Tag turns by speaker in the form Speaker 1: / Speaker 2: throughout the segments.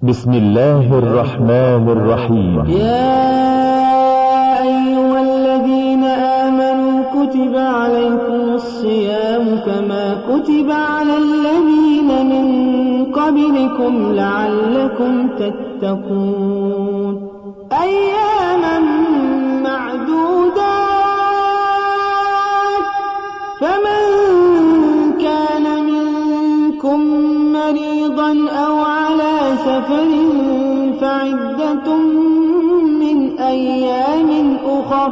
Speaker 1: بسم الله الرحمن الرحيم.
Speaker 2: يا أيها الذين آمنوا كتب عليكم الصيام كما كتب على الذين من قبلكم لعلكم تتقون أياما معدودات فمن كان منكم مريضا أو على سفر فعدة من أيام أخر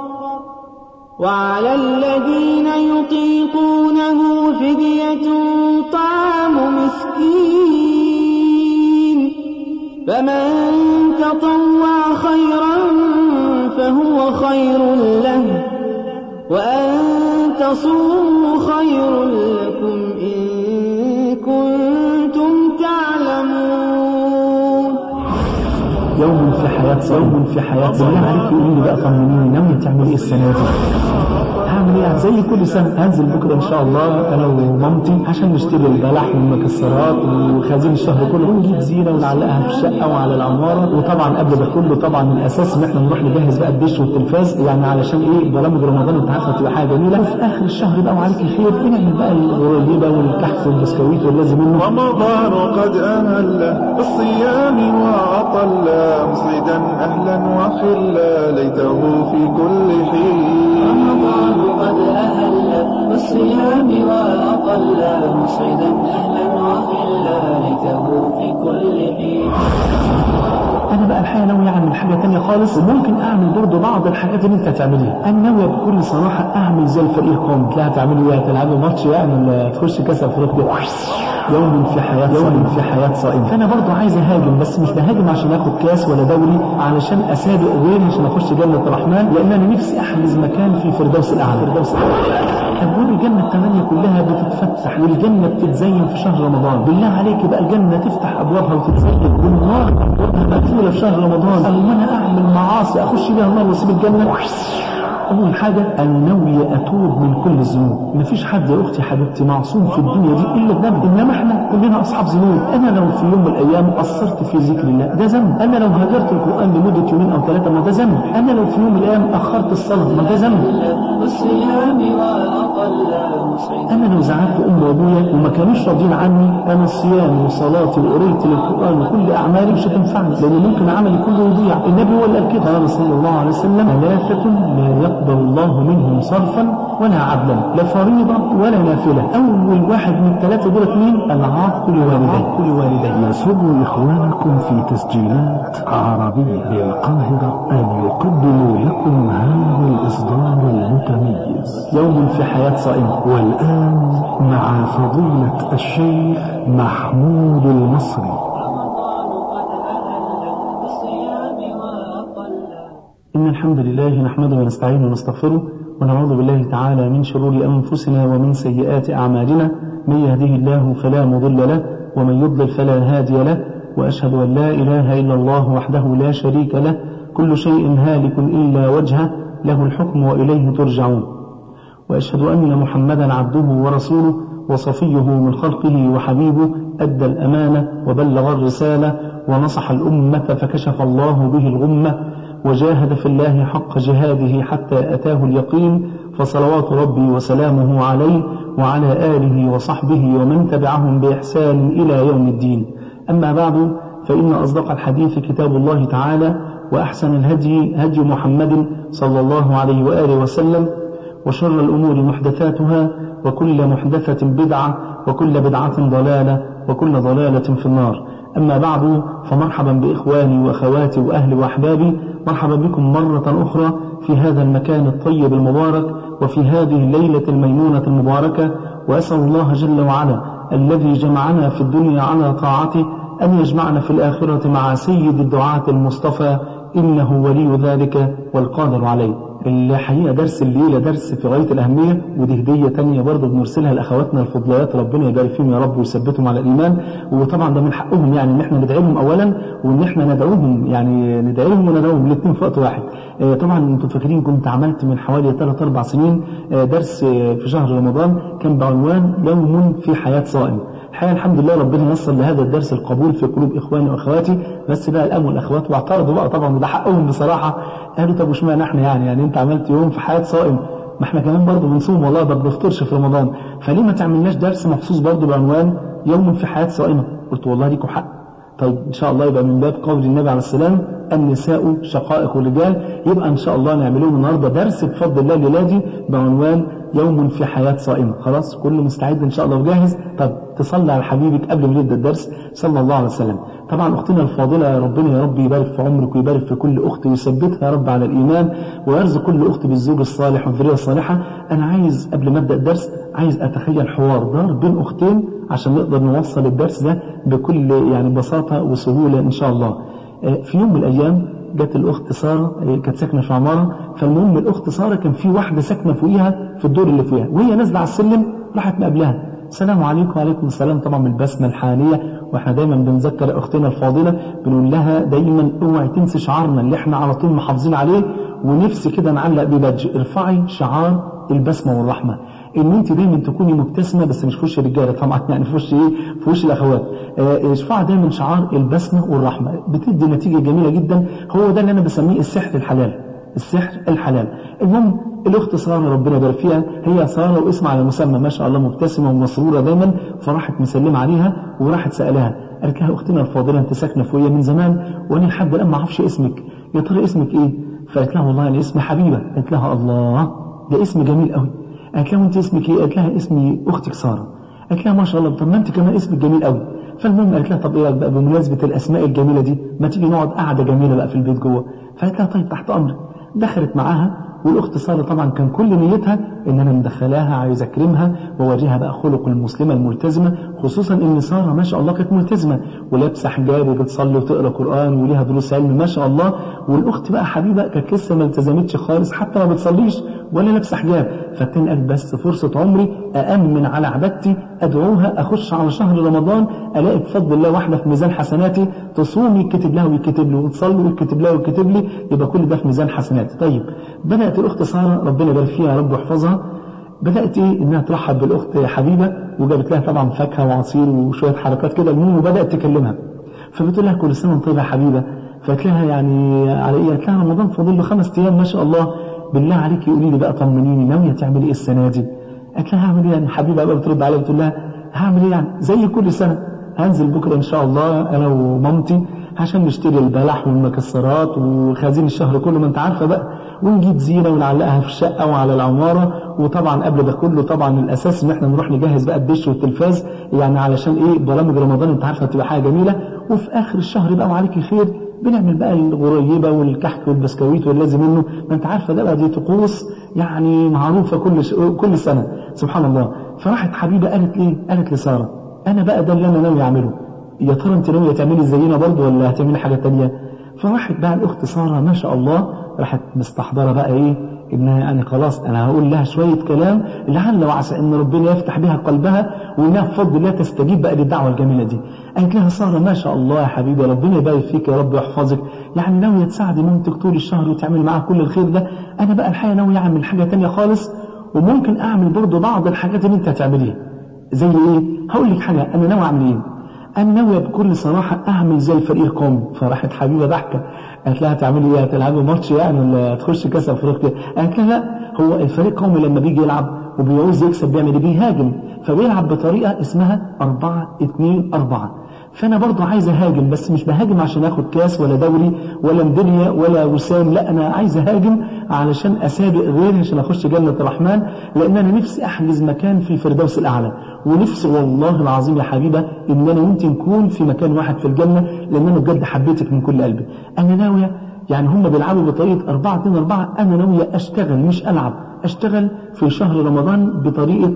Speaker 2: وعلى الذين يطيقونه فدية طعام مسكين فمن تطوع خيرا فهو خير له وأن تصوموا خير لكم إن كنتم تعلمون.
Speaker 3: يوم في حياة بالله عليك يقول لي بقى طمنيني ناوية تعمل ايه السنة دي؟ هعمل ايه؟ زي كل سنة هنزل بكرة ان شاء الله انا ومامتي عشان نشتري البلح والمكسرات وخازين الشهر كله ونجيب زينة ونعلقها في الشقة وعلى العمارة. وطبعا قبل ده كله طبعا الاساس ان احنا نروح نجهز بقى الدش والتلفاز يعني علشان ايه برامج رمضان انت عارفة تبقى حاجة جميلة. وفي اخر الشهر بقى وعليك الخير بنعمل بقى الغريبة والكحك والبسكويت واللازم منه.
Speaker 4: رمضان قد أهل بالصيام وأطل مصيدا أهلا وخلا ليته في كل حين.
Speaker 2: رمضان قد أهل بالصيام وأطل مصيدا أهلا وخلا ليته في كل حين.
Speaker 3: انا بقى الحقيقه ناوي اعمل حاجه تانية خالص وممكن اعمل برضه بعض الحاجات اللي انت هتعملها. انا ناوي بكل صراحه اعمل زي الفريق القومي. لا هتعملوا ايه؟ هتلعبوا ماتش يعني ولا تخش كاس افريقيا؟ يوم في حياه صائم. فانا برضه عايز اهاجم بس مش بهاجم عشان اخد كاس ولا دوري علشان اسابق غيري عشان اخش جنه الرحمن لان انا نفسي احجز مكان في فردوس الاعلى. أبواب الجنة الثمانية كلها بتتفتح والجنة بتتزين في شهر رمضان. بالله عليك بقى الجنة تفتح أبوابها وتتزين والنار أبوابها مقفولة في شهر رمضان. أو أنا أعمل معاصي أخش بيها النار وأسيب الجنة؟ أول حاجة أنا ناوي أتوب من كل الذنوب. مفيش حد يا أختي حبيبتي معصوم في الدنيا دي إلا الذنب إنما إحنا كلنا أصحاب ذنوب. أنا لو في يوم من الأيام قصرت في ذكر الله ده ذنب. أنا لو هجرت القرآن لمدة يومين أو ثلاثة ما ده ذنب. أنا لو في يوم من الأيام أخرت الصلاة ما ده ذنب. أنا لو زعلت أمي وأبويا وما كانوش راضيين عني أنا صيامي وصلاتي وقراءتي للقرآن وكل أعمالي مش هتنفعني لأن ممكن عملي كله يضيع. النبي هو اللي قال كده قال صلى الله عليه وسلم ثلاثة لا يقبل الله منهم صرفا ولا عدلا لا فريضة ولا نافلة. أول واحد من الثلاثة دول مين؟ العاق لوالديه.
Speaker 1: يسر إخوانكم في تسجيلات عربية بالقاهرة أن يقدموا لكم هذا الإصدار المتميز
Speaker 3: يوم في حياة صائم.
Speaker 1: والآن مع فضيلة الشيخ محمود المصري.
Speaker 3: إن الحمد لله نحمده ونستعينه ونستغفره ونعوذ بالله تعالى من شرور أنفسنا ومن سيئات أعمالنا. من يهده الله فلا مضل له ومن يضلل فلا هادي له وأشهد أن لا إله إلا الله وحده لا شريك له كل شيء هالك إلا وجهه له الحكم وإليه ترجعون. وأشهد أن محمدا عبده ورسوله وصفيه من خلقه وحبيبه أدى الأمانة وبلغ الرسالة ونصح الأمة فكشف الله به الغمة وجاهد في الله حق جهاده حتى أتاه اليقين. فصلوات ربي وسلامه عليه وعلى آله وصحبه ومن تبعهم بإحسان إلى يوم الدين. أما بعد فإن أصدق الحديث كتاب الله تعالى وأحسن الهدي هدي محمد صلى الله عليه وآله وسلم وشر الأمور محدثاتها وكل محدثة بدعة وكل بدعة ضلالة وكل ضلالة في النار. أما بعد فمرحبا بإخواني وأخواتي وأهلي وأحبابي. مرحبا بكم مرة أخرى في هذا المكان الطيب المبارك وفي هذه الليلة الميمونة المباركة. وأسأل الله جل وعلا الذي جمعنا في الدنيا على طاعته أن يجمعنا في الآخرة مع سيد الدعاة المصطفى إنه ولي ذلك والقادر عليه. الحقيقة درس الليلة درس في غاية الأهمية ودي هدية تانية برضه بنرسلها لأخواتنا الفضليات ربنا يبارك فيهم يا رب ويثبتهم على الإيمان. وطبعا ده من حقهم يعني إن احنا ندعي لهم أولا وإن احنا ندعوهم يعني ندعي لهم وندعوهم الاثنين في وقت واحد. طبعا انتم فاكرين كنت عملت من حوالي 3-4 سنين درس في شهر رمضان كان بعنوان يوم في حياة صائم. الحقيقة الحمد لله ربنا ييسر لهذا الدرس القبول في قلوب إخواني وأخواتي. بس بقى الأم والأخوات واعترضوا بقى طبعا، وده حقهم بصراحة. قالوا طب وش معنى احنا يعني أنت عملت يوم في حياة صائم، ما احنا كمان برضه بنصوم والله، ده بنفطرش في رمضان، فليه ما تعملناش درس مخصوص برضه بعنوان يوم في حياة صائمة؟ قلت والله ليكم حق. طيب إن شاء الله يبقى من باب قول النبي عليه السلام النساء شقائق الرجال، يبقى إن شاء الله نعمله النهارده درس بفضل الله ليلادي بعنوان يوم في حياة صائمة. خلاص كله مستعد إن شاء الله وجاهز؟ طب تصلي على حبيبك قبل ما نبدأ الدرس صلى الله عليه وسلم. طبعا أختنا الفاضلة يا ربنا يا رب يبارك في عمرك ويبارك في كل أخت ويثبتها يا رب على الإيمان ويرزق كل أخت بالزوج الصالح والذرية الصالحة. أنا عايز قبل ما أبدأ الدرس عايز أتخيل حوار دار بين أختين عشان نقدر نوصل الدرس ده بكل يعني بساطة وسهولة إن شاء الله. في يوم من الأيام جت الأخت سارة، كانت ساكنة في عمارة، فالمهم الأخت سارة كان في واحدة ساكنة فوقيها في الدور اللي فوقيها، وهي نازلة على السلم راحت مقابلها، السلام عليكم. وعليكم السلام، طبعا من البسمة الحانية. واحنا دايما بنذكر اختنا الفاضلة بنقول لها دايما اوعي تنسي شعارنا اللي احنا على طول محافظين عليه، ونفسي كده نعلق ببادج ارفعي شعار البسمة والرحمة، ان انت دايما تكوني مبتسمة، بس مش في وش الرجاله طبعا، يعني في وش في وش الاخوات. ارفعي دايما شعار البسمة والرحمة، بتدي نتيجة جميلة جدا. هو ده اللي انا بسميه السحر الحلال، السحر الحلال. المهم الاخت ساره ربنا يبارك فيها، هي ساره واسم على مسمى ما شاء الله، مبتسمه ومسروره دايما، فراحت مسلمه عليها وراحت سالها، قالت لها اختنا الفاضله انت ساكنه فوقيا من زمان وانا لحد الان ما اعرفش اسمك، يا ترى اسمك ايه؟ فقالت لها والله انا اسمي حبيبه. قالت لها الله ده اسم جميل قوي. قالت لها وانت اسمك ايه؟ قالت لها اسمي اختك ساره. قالت لها ما شاء الله، طب ما انت كمان اسمك جميل قوي. فالمهم قالت لها طب ايه بقى بمناسبه الاسماء الجميله دي ما تيجي نقعد قعده جميله بقى في البيت جوه. فقالت لها طيب تحت امرك. دخلت معاها، والاخت ساره طبعا كان كل نيتها ان انا مدخلاها عايز اكرمها واوريها بقى خلق المسلمه الملتزمه، خصوصا ان ساره ما شاء الله كانت ملتزمه ولابسه حجاب وبتصلي وتقرا قران وليها دروس علم ما شاء الله. والاخت بقى حبيبه كانت لسه ما التزمتش خالص، حتى ما بتصليش ولا لابسه حجاب. فالتاني قال بس فرصه عمري أأمن على عبادتي، ادعوها اخش على شهر رمضان الاقي بفضل الله واحده في ميزان حسناتي، تصوم يتكتب لها ويتكتب له، وتصلي ويتكتب لها ويتكتب لي، يبقى كل ده في ميزان حسناتي. طيب بدات الاخت ساره ربنا يبارك فيها يا رب ويحفظها، بدات انها ترحب بالاخت حبيبه، وجابت لها طبعا فاكهه وعصير وشويه حركات كده، المهم وبدات تكلمها. فبتقول لها كل سنه وانت طيبه يا حبيبه. فقالت لها يعني على ايه؟ قالت لها رمضان فاضل له 5 ايام ما شاء الله، بالله عليكي قولي لي بقى طمنيني ناويه تعملي ايه السنه دي؟ قالت لها هعمل ايه يعني حبيبه بقى؟ بترد عليها بتقول لها هعمل ايه يعني زي كل سنه، هنزل بكره ان شاء الله انا ومامتي عشان نشتري البلح والمكسرات وخازين الشهر كله ما انت عارفه بقى، ونجيب زينه ونعلقها في الشقه وعلى العماره. وطبعا قبل ده كله طبعا الاساس ان احنا نروح نجهز بقى الدش والتلفاز، يعني علشان ايه برامج رمضان انت عارفه تبقى حاجه جميله. وفي اخر الشهر بقى وعليكي خير بنعمل بقى الغريبه والكحك والبسكويت واللازم منه، ما انت عارفه ده بقى دي طقوس يعني معروفه كل سنه سبحان الله. فراحت حبيبه قالت ليه؟ قالت لساره انا بقى ده اللي انا ناوي اعمله، يا ترى انت ناويه تعملي زينا برضه ولا هتعملي حاجه تانية؟ فراحت بقى الاخت ساره ما شاء الله راحت مستحضره بقى ايه انها يعني خلاص انا هقول لها شويه كلام لعل وعسى ان ربنا يفتح بها قلبها وانها بفضل الله تستجيب بقى للدعوه الجميله دي. قالت لها ساره ما شاء الله يا حبيبي ربنا يبارك فيك يا رب ويحفظك، يعني ناويه تساعدي مامتك طول الشهر وتعمل معاها كل الخير ده، انا بقى الحقيقه ناويه اعمل حاجه تانية خالص، وممكن اعمل برضه بعض الحاجات اللي انت هتعمليها. زي ايه؟ هقول لك حاجه انا ناوي اعمل ايه. انا ناويه بكل صراحه اعمل زي الفريق القومي. فراحت حبيبه ضحكه قالت لها هتعملي ايه؟ هتلعبي ماتش يعني ولا تخش كاس افريقيا؟ قالت لها لا، هو الفريق القومي لما بيجي يلعب وبيعوز يكسب بيعمل ايه؟ بيهاجم، فبيلعب بطريقه اسمها 4-2-4. فانا برضه عايز اهاجم، بس مش بهاجم عشان اخد كاس ولا دوري ولا ميداليه ولا وسام، لا انا عايز اهاجم علشان اسابق غيري عشان اخش جنه الرحمن، لان انا نفسي احجز مكان في الفردوس الاعلى، ونفسي والله العظيم يا حبيبه ان انا وانت نكون في مكان واحد في الجنه، لان انا بجد حبيتك من كل قلبي. انا ناويه يعني هم بيلعبوا بطريقه 4-2-4، انا ناويه اشتغل مش العب، اشتغل في شهر رمضان بطريقه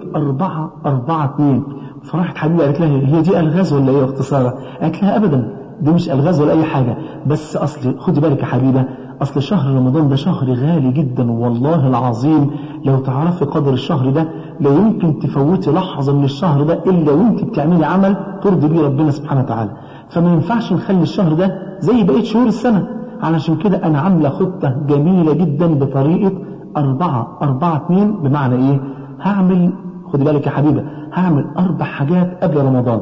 Speaker 3: 4-4-2. فراحت حبيبه قالت لها هي دي الغاز ولا ايه يا اخت ساره؟ قالت لها ابدا دي مش الغاز ولا اي حاجه، بس اصل خدي بالك يا حبيبه، اصل شهر رمضان ده شهر غالي جدا، والله العظيم لو تعرفي قدر الشهر ده لا يمكن تفوتي لحظه من الشهر ده الا وانت بتعملي عمل ترضي بيه ربنا سبحانه وتعالى. فما ينفعش نخلي الشهر ده زي بقيه شهور السنه، علشان كده انا عامله خطه جميله جدا بطريقه 4-4-2. بمعنى ايه؟ هعمل خدي بالك يا حبيبه، هعمل 4 حاجات قبل رمضان.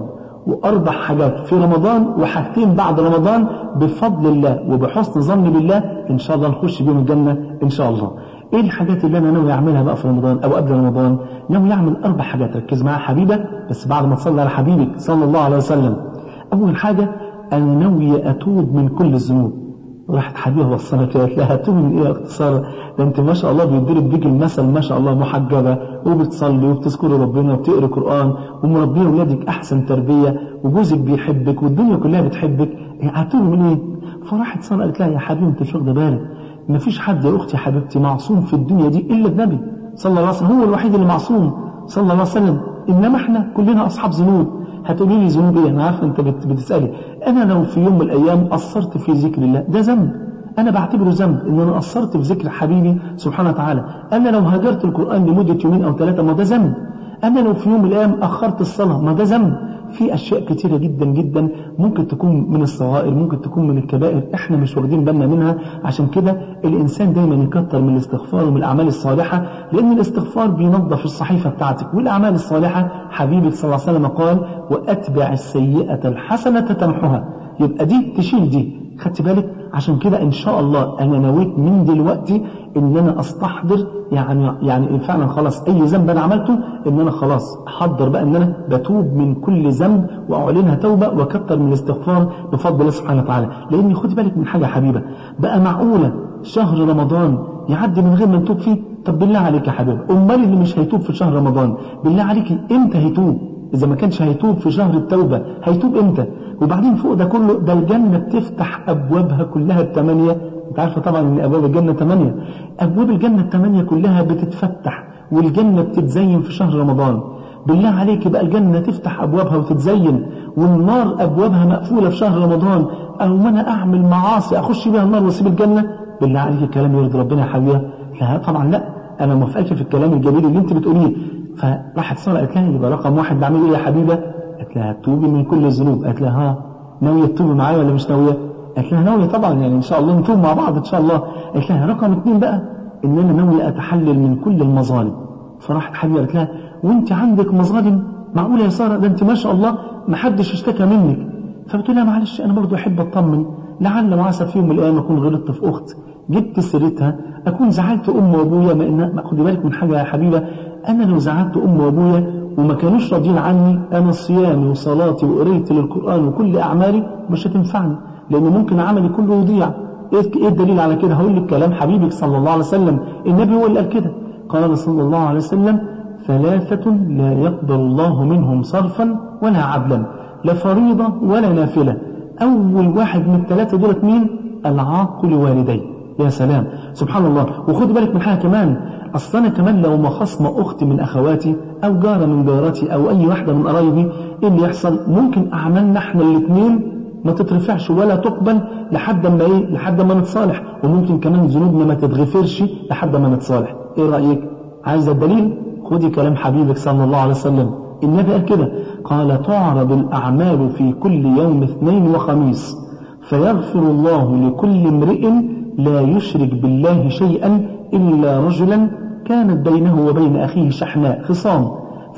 Speaker 3: و4 حاجات في رمضان وحاجتين بعد رمضان بفضل الله وبحسن ظن بالله إن شاء الله نخش بيهم الجنة إن شاء الله. إيه الحاجات اللي أنا ناوي أعملها بقى في رمضان أو قبل رمضان؟ ناوي أعمل 4 حاجات. ركز معايا حبيبة بس بعد ما تصلي على حبيبك صلى الله عليه وسلم. أول حاجة أنا ناوي أتوب من كل الذنوب. راحت حبيبة بصنا كده قالت لها أتوب من إيه يا أخت سارة؟ ده أنت ما شاء الله بيضرب بيك المثل ما شاء الله، محجبة وبتصلي وبتذكري ربنا وبتقري قرآن ومربيه ولادك أحسن تربية وجوزك بيحبك والدنيا كلها بتحبك، هتوب من إيه؟ فراحت سارة قالت لها يا حبيبي أنت مش واخدة بالك، ما فيش حد يا أختي يا حبيبتي معصوم في الدنيا دي إلا النبي صلى الله عليه وسلم، هو الوحيد اللي معصوم صلى الله عليه وسلم، إنما إحنا كلنا أصحاب ذنوب. هتقولي لي ذنوب إيه؟ أنا عارفة أنت بتسألي. أنا لو في يوم من الأيام قصرت في ذكر الله ده ذنب، أنا بعتبره ذنب إن أنا قصرت في ذكر حبيبي سبحانه وتعالى. أنا لو هجرت القرآن لمدة 2 أو 3 ما ده ذنب. أنا لو في يوم من الأيام أخرت الصلاة ما ده ذنب. في أشياء كتيرة جدا جدا ممكن تكون من الصغائر، ممكن تكون من الكبائر، إحنا مش واخدين بالنا منها. عشان كده الإنسان دايما يكتر من الاستغفار ومن الأعمال الصالحة، لأن الاستغفار بينظف الصحيفة بتاعتك، والأعمال الصالحة حبيبي صلى الله عليه وسلم قال وأتبع السيئة الحسنة تمحها. يبقى دي تشيل دي، خدت بالك؟ عشان كده إن شاء الله أنا نويت من دلوقتي إن أنا أستحضر يعني فعلا خلاص أي ذنب أنا عملته إن أنا خلاص أحضر بقى إن أنا بتوب من كل ذنب وأعلنها توبة وأكتر من الاستغفار بفضل الله سبحانه وتعالى. لأن خدي بالك من حاجة حبيبة، بقى معقولة شهر رمضان يعدي من غير ما نتوب فيه؟ طب بالله عليك يا حبيبة، أمال اللي مش هيتوب في شهر رمضان بالله عليك إمتى هيتوب؟ إذا ما كانش هيتوب في شهر التوبة هيتوب إمتى؟ وبعدين فوق ده كله ده الجنة بتفتح أبوابها كلها ال8. أنت عارفة طبعا إن أبواب الجنة 8. أبواب الجنة ال8 كلها بتتفتح والجنة بتتزين في شهر رمضان. بالله عليك بقى الجنة تفتح أبوابها وتتزين والنار أبوابها مقفولة في شهر رمضان، أو ما أنا أعمل معاصي أخش بيها النار وأسيب الجنة؟ بالله عليك الكلام يرضي ربنا يا حبيبي؟ لا طبعا لا، أنا موافقك في الكلام الجميل اللي أنت بتقوليه. فراحت سارة قالت لها يبقى رقم 1 بعمل إيه يا حبيبة؟ قالت لها توبي من كل الذنوب. قالت لها ها ناوية تتوبي معايا ولا مش ناوية؟ قالت لها ناوية طبعا، يعني إن شاء الله نتوب مع بعض إن شاء الله. قالت لها رقم 2 بقى إن أنا ناوية أتحلل من كل المظالم. فراحت حبيبة قالت لها وأنت عندك مظالم؟ معقولة يا سارة؟ ده أنت ما شاء الله ما حدش اشتكى منك. فبتقول لها معلش أنا برضو أحب أطمن، لعل وعسى في يوم من الأيام أكون غلطت في أخت جبت سيرتها أكون زعلت أم وأبويا. ما خدي بالك من حاجة يا حبيبة، أنا لو زعلت أم وأبويا وما كانوش راضيين عني، أنا صيامي وصلاتي وقريتي للقرآن وكل أعمالي مش هتنفعني، لأن ممكن عملي كله يضيع. إيه الدليل على كده؟ هقول لك كلام حبيبك صلى الله عليه وسلم، النبي هو اللي قال كده. قال صلى الله عليه وسلم 3 لا يقبل الله منهم صرفا ولا عدلا، لا فريضة ولا نافلة. أول واحد من ال3 دولت مين؟ العاق لوالديه. يا سلام سبحان الله. وخد بالك من حاجة كمان، أصلا أنا كمان لو ما خصم أختي من أخواتي أو جارة من جاراتي أو أي واحدة من قرايبي، إيه اللي يحصل؟ ممكن أعمالنا إحنا الاثنين ما تترفعش ولا تقبل لحد ما لحد ما نتصالح، وممكن كمان ذنوبنا ما تتغفرش لحد ما نتصالح. إيه رأيك؟ عايز الدليل؟ خدي كلام حبيبك صلى الله عليه وسلم، النبي قال كده، قال تعرض الأعمال في كل يوم 2 وخميس فيغفر الله لكل امرئ لا يشرك بالله شيئا إلا رجلا كانت بينه وبين أخيه شحناء خصام،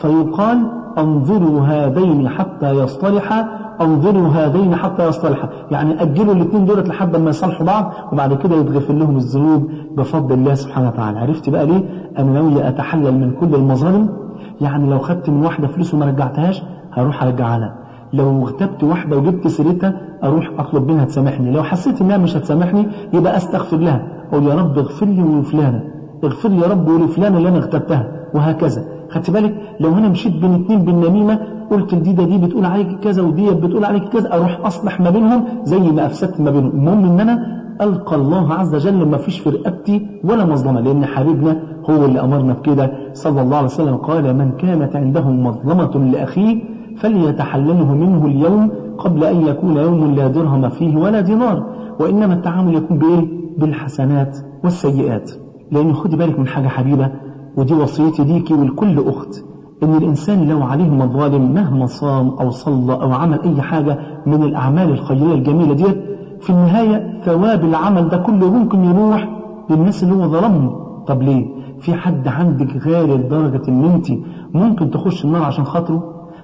Speaker 3: فيقال انظروا هذين حتى يصطلحا، انظروا هذين حتى يصطلحا، يعني أجلوا الاثنين دولت لحد ما يصلحوا بعض وبعد كده يتغفر لهم الذنوب بفضل الله سبحانه وتعالى. عرفت بقى ليه أنا ناوي أتحلل من كل المظالم؟ يعني لو خدت من واحدة فلوس وما رجعتهاش هروح أرجعها لها، لو اغتبت واحدة وجبت سيرتها أروح أطلب منها تسامحني، لو حسيت إنها مش هتسامحني يبقى أستغفر لها، أقول يا رب اغفر لي ولفلانة، اغفر لي يا رب ولفلانة اللي أنا اغتبتها، وهكذا. خدت بالك؟ لو أنا مشيت بين 2 بالنميمة، قلت الجديدة دي بتقول عليك كذا ودي بتقول عليك كذا، أروح أصلح ما بينهم زي ما أفسدت ما بينهم. المهم إن أنا ألقى الله عز وجل ما فيش في رقبتي ولا مظلمة، لأن حبيبنا هو اللي أمرنا بكده صلى الله عليه وسلم، قال من كانت عنده مظلمة لأخيه فليتحلله منه اليوم قبل أن يكون يوم لا درهم فيه ولا دينار، وإنما التعامل يكون بإيه؟ بالحسنات والسيئات. لأن خدي بالك من حاجة حبيبة، ودي وصيتي ليكي ولكل أخت، إن الإنسان لو عليه مظالم مهما صام أو صلى أو عمل أي حاجة من الأعمال الخيرية الجميلة دي، في النهاية ثواب العمل ده كله ممكن يروح للناس اللي هو ظلمهم. طب ليه؟ في حد عندك غير لدرجة إن أنت ممكن تخش النار عشان خاطره؟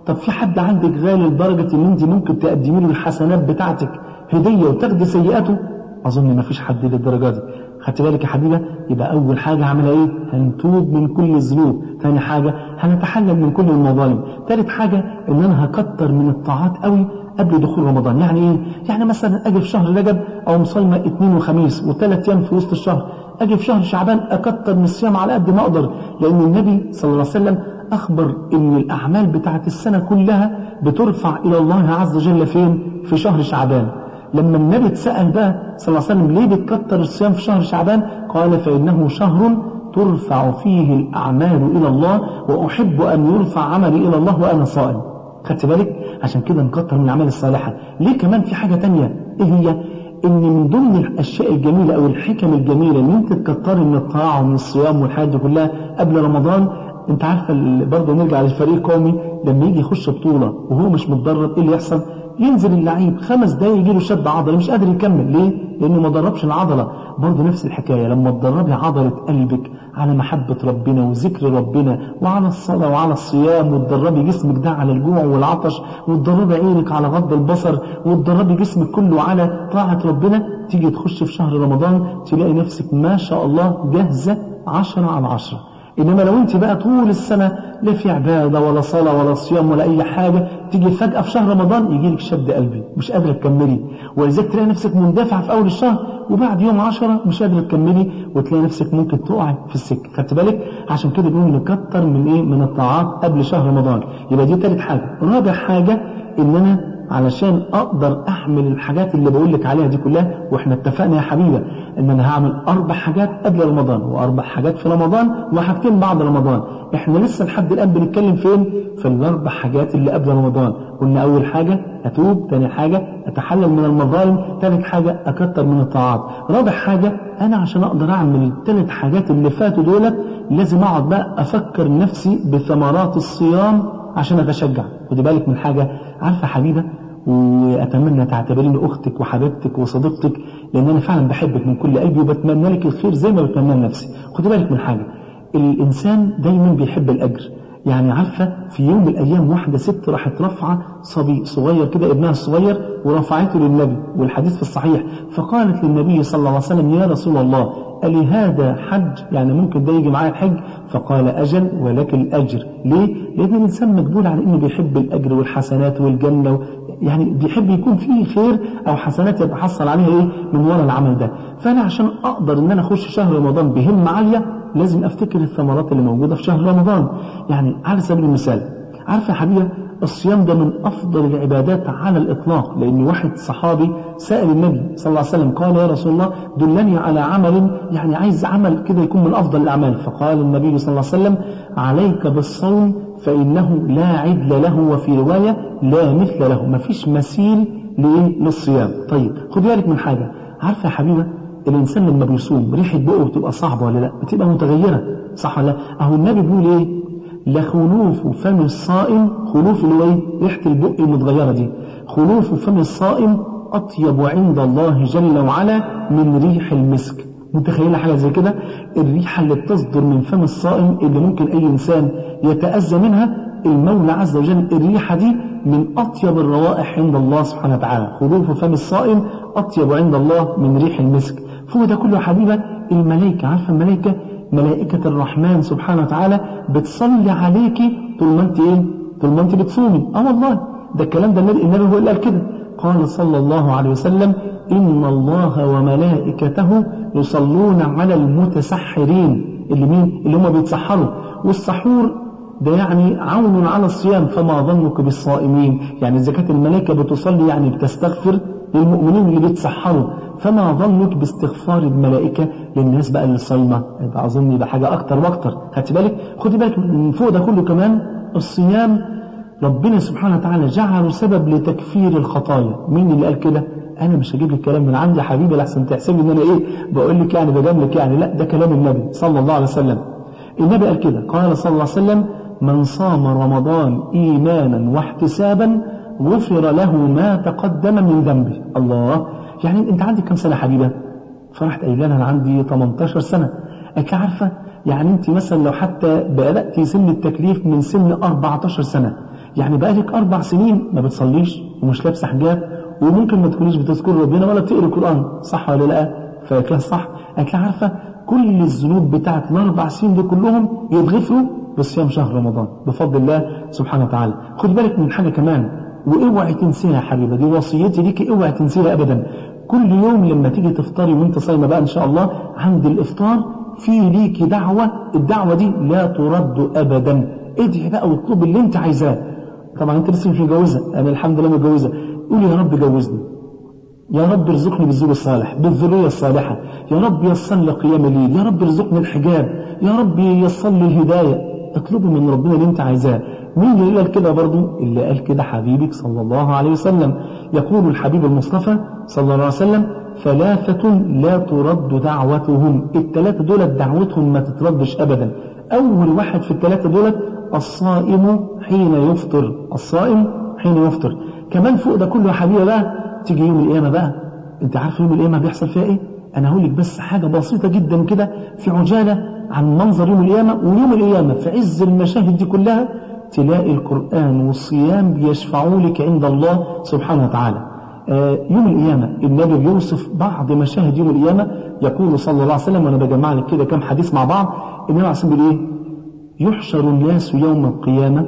Speaker 3: طب في حد عندك غالي لدرجة ان انت ممكن تقدمي له الحسنات بتاعتك هدية وتاخدي سيئاته؟ اظن ما فيش حد للدرجة دي. خدت بالك يا حبيبة؟ يبقى اول حاجة هعملها ايه؟ هنتوب من كل الذنوب. ثاني حاجة هنتحلل من كل المظالم. ثالث حاجة ان انا هكتر من الطاعات قوي قبل دخول رمضان. يعني ايه؟ يعني مثلا اجي في شهر رجب او مصيمة 2 وخميس و3 ايام في وسط الشهر، اجي في شهر شعبان اكتر من الصيام على قد ما اقدر، لان النبي صلى الله عليه وسلم اخبر ان الاعمال بتاعت السنة كلها بترفع الى الله عز وجل فين؟ في شهر شعبان. لما النبي اتسأل بقى صلى الله عليه وسلم ليه بتكتر الصيام في شهر شعبان؟ قال فإنه شهر ترفع فيه الأعمال إلى الله وأحب أن يرفع عملي إلى الله وأنا صائم. خدت بالك؟ عشان كده نكتر من الأعمال الصالحة. ليه كمان في حاجة تانية؟ إيه هي؟ إن من ضمن الأشياء الجميلة أو الحكم الجميلة إن أنت تكتري من الطاعة ومن الصيام والحاجات دي كلها قبل رمضان. أنت عارفة برضه نرجع للفريق القومي لما يجي يخش بطولة وهو مش متدرب إيه اللي يحصل؟ ينزل اللعيب 5 دقايق يجيله شد عضله مش قادر يكمل. ليه؟ لانه ما دربش العضله. برضه نفس الحكايه، لما تدربي عضله قلبك على محبه ربنا وذكر ربنا وعلى الصلاه وعلى الصيام، وتدربي جسمك ده على الجوع والعطش، وتدربي عينك على غض البصر، وتدربي جسمك كله على طاعه ربنا، تيجي تخش في شهر رمضان تلاقي نفسك ما شاء الله جاهزه 10 على 10. إنما لو أنت بقى طول السنة لا في عبادة ولا صلاة ولا صيام ولا أي حاجة، تيجي فجأة في شهر رمضان يجيلك شد قلبي مش قادرة تكملي، ولذلك تلاقي نفسك مندفعة في أول الشهر وبعد يوم 10 مش قادرة تكملي وتلاقي نفسك ممكن تقع في السكة. خدت بالك؟ عشان كده بنقول نكتر من إيه؟ من الطاعات قبل شهر رمضان. يبقى دي ثالث حاجة. رابع حاجة إن أنا علشان أقدر أحمل الحاجات اللي بقول لك عليها دي كلها، وإحنا اتفقنا يا حبيبة إن أنا هعمل 4 حاجات قبل رمضان و4 حاجات في رمضان وحاجتين بعد رمضان. إحنا لسه لحد الآن بنتكلم فين؟ في ال4 حاجات اللي قبل رمضان. قلنا أول حاجة أتوب، ثاني حاجة أتحلل من المظالم، ثالث حاجة أكتر من الطاعات، رابع حاجة أنا عشان أقدر أعمل ال3 حاجات اللي فاتوا دولت لازم أقعد بقى أفكر نفسي بثمرات الصيام عشان أتشجع. خدي بالك من حاجة، عارفة حبيبة، وأتمنى تعتبريني أختك وحبيبتك وصديقتك، لأن أنا فعلا بحبك من كل قلبي وبتمنى لك الخير زي ما بتمنى لنفسي. خدي بالك من حاجة، الإنسان دايما بيحب الأجر. يعني عارفة في يوم من الأيام واحدة ست راحت رفعة صبي صغير كده ابنها الصغير ورفعته للنبي، والحديث في الصحيح، فقالت للنبي صلى الله عليه وسلم يا رسول الله ألي هذا حج؟ يعني ممكن ده يجي معايا الحج؟ فقال أجل ولك الأجر. ليه؟ لأن الإنسان مجبول على إنه بيحب الأجر والحسنات والجنة، يعني بيحب يكون فيه خير أو حسنات يبقى حصل عليها إيه من وراء العمل ده. فأنا عشان أقدر إن أنا أخش شهر رمضان بهمة عالية لازم أفتكر الثمرات اللي موجودة في شهر رمضان. يعني على سبيل المثال، عارفة يا حبيبة الصيام ده من أفضل العبادات على الإطلاق، لأن واحد صحابي سأل النبي صلى الله عليه وسلم قال يا رسول الله دلني على عمل، يعني عايز عمل كده يكون من أفضل الأعمال. فقال النبي صلى الله عليه وسلم عليك بالصوم فإنه لا عدل له، وفي رواية لا مثل له، ما فيش مثيل للصيام. طيب خد بالك من حاجة، عارفة يا حبيبة الإنسان لما بيصوم ريحة بقه بتبقى صعبة ولا لا؟ بتبقى متغيرة صح ولا لا؟ أهو النبي بيقول إيه؟ لخلوف فم الصائم، خلوف اللي هو ايه؟ ريحة البق المتغيرة دي، خلوف فم الصائم أطيب عند الله جل وعلا من ريح المسك. متخيلة حاجة زي كده؟ الريحة اللي بتصدر من فم الصائم اللي ممكن أي إنسان يتأذى منها، المولى عز وجل الريحة دي من أطيب الروائح عند الله سبحانه وتعالى. خلوف فم الصائم أطيب عند الله من ريح المسك. فوق ده كله حبيبة الملائكة، عارفة الملائكة؟ ملائكة الرحمن سبحانه وتعالى بتصلي عليكي طول ما انت ايه؟ طول ما انت بتصومي. والله ده الكلام ده النبي هو اللي قال كده. قال صلى الله عليه وسلم إن الله وملائكته يصلون على المتسحرين. اللي مين؟ اللي هم بيتسحروا، والسحور ده يعني عون على الصيام، فما ظنك بالصائمين؟ يعني إذا كانت الملائكة بتصلي يعني بتستغفر للمؤمنين اللي بيتسحروا، فما ظنك باستغفار الملائكة للناس بقى اللي صايمة؟ يبقى أظن يبقى حاجة أكتر وأكتر. خدت بالك؟ خدي بالك من فوق ده كله كمان الصيام ربنا سبحانه وتعالى جعله سبب لتكفير الخطايا. مين اللي قال كده؟ أنا مش هجيب لك كلام من عندي يا حبيبي لحسن تحسبي إن أنا إيه بقول لك يعني بدملك يعني، لا ده كلام النبي صلى الله عليه وسلم. النبي قال كده، قال صلى الله عليه وسلم من صام رمضان إيمانا واحتسابا غفر له ما تقدم من ذنبه. الله، يعني انت عندك كم سنة حبيبة؟ فرحت قايله لها انا عندي 18 سنة. انت عارفة يعني انت مثلا لو حتى بلغتي سن التكليف من سن 14 سنة، يعني بقالك 4 سنين ما بتصليش ومش لابسه حجاب وممكن ما تكونيش بتذكر ربنا ولا بتقري القرآن، صح ولا لا؟ فقالت لها صح. قالت لها عارفة كل الذنوب بتاعت ال4 سنين دول كلهم يتغفروا بصيام شهر رمضان بفضل الله سبحانه وتعالى. خد بالك من حاجة كمان واوعي تنسيها يا حبيبة، دي وصيتي ليكي اوعي تنسيها ابدا. كل يوم لما تيجي تفطري وانت صايمة بقى ان شاء الله، عند الافطار في ليكي دعوة، الدعوة دي لا ترد ابدا. ادعي بقى واطلب اللي انت عايزاه. طبعا انت لسه مش متجوزة، انا الحمد لله متجوزة، قولي يا رب جوزني، يا رب ارزقني بالزوج الصالح بالذرية الصالحة، يا رب يسر لي قيام الليل، يا رب ارزقني الحجاب، يا رب يسر لي الهداية. اطلبوا من ربنا اللي انت عايزاه. مين اللي قال كده برضو؟ اللي قال كده حبيبك صلى الله عليه وسلم. يقول الحبيب المصطفى صلى الله عليه وسلم 3 لا ترد دعوتهم. ال3 دول دعوتهم ما تتردش ابدا. اول واحد في ال3 دول الصائم حين يفطر، الصائم حين يفطر. كمان فوق ده كله يا حبيبي بقى تيجي يوم القيامة بقى. انت عارف يوم القيامة بيحصل فيها ايه؟ انا هقول لك بس حاجة بسيطة جدا كده في عجالة عن منظر يوم القيامة. ويوم القيامة في عز المشاهد دي كلها تلاقي القرآن والصيام بيشفعوا لك عند الله سبحانه وتعالى. يوم القيامة النبي بيوصف بعض مشاهد يوم القيامة، يقول صلى الله عليه وسلم، وانا بجمع لك كده كم حديث مع بعض. النبي عليه الصلاة والسلام بيقول ايه؟ يحشر الناس يوم القيامة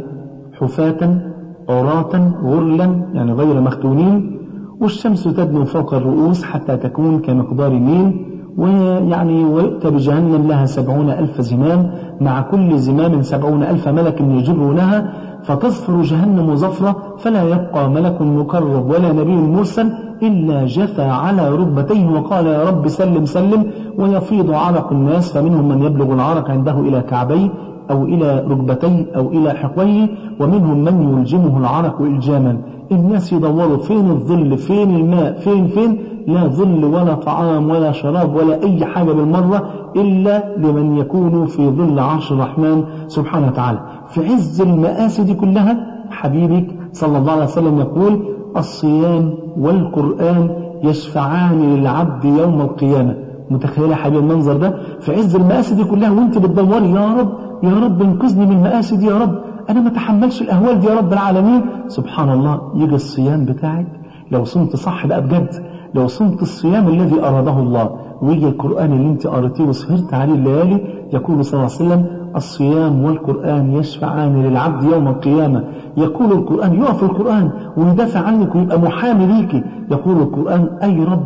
Speaker 3: حفاة عراة غرلا، يعني غير مختونين، والشمس تدنو فوق الرؤوس حتى تكون كمقدار الميل، ويعني ويؤتى بجهنم لها 70,000 زمام، مع كل زمام 70,000 ملك يجرونها، فتصفر جهنم زفرة، فلا يبقى ملك مقرب ولا نبي مرسل إلا جثى على ركبتيه وقال يا رب سلم سلم، ويفيض عرق الناس، فمنهم من يبلغ العرق عنده إلى كعبيه أو إلى ركبتيه أو إلى حقويه، ومنهم من يلجمه العرق إلجاما. الناس يدوروا فين الظل، فين الماء، فين لا ظل ولا طعام ولا شراب ولا أي حاجة بالمرة إلا لمن يكون في ظل عرش الرحمن سبحانه وتعالى. في عز المآسي دي كلها حبيبك صلى الله عليه وسلم يقول الصيام والقرآن يشفعان للعبد يوم القيامة. متخيلة حبيب المنظر ده في عز المآسي دي كلها وانت بتدوري يا رب انقذني من المآسي دي، يا رب أنا ما تحملش الأهوال دي يا رب العالمين. سبحان الله يجي الصيام بتاعك لو صمت صح بقى بجد، لو صمت الصيام الذي أراده الله، ويجي القرآن اللي انت قرأتيه وسهرت عليه الليالي، يقول صلى الله عليه وسلم الصيام والقرآن يشفعان للعبد يوم القيامة. يقول القرآن، يقف القرآن ويدافع عنك ويبقى محامي ليك. يقول القرآن أي رب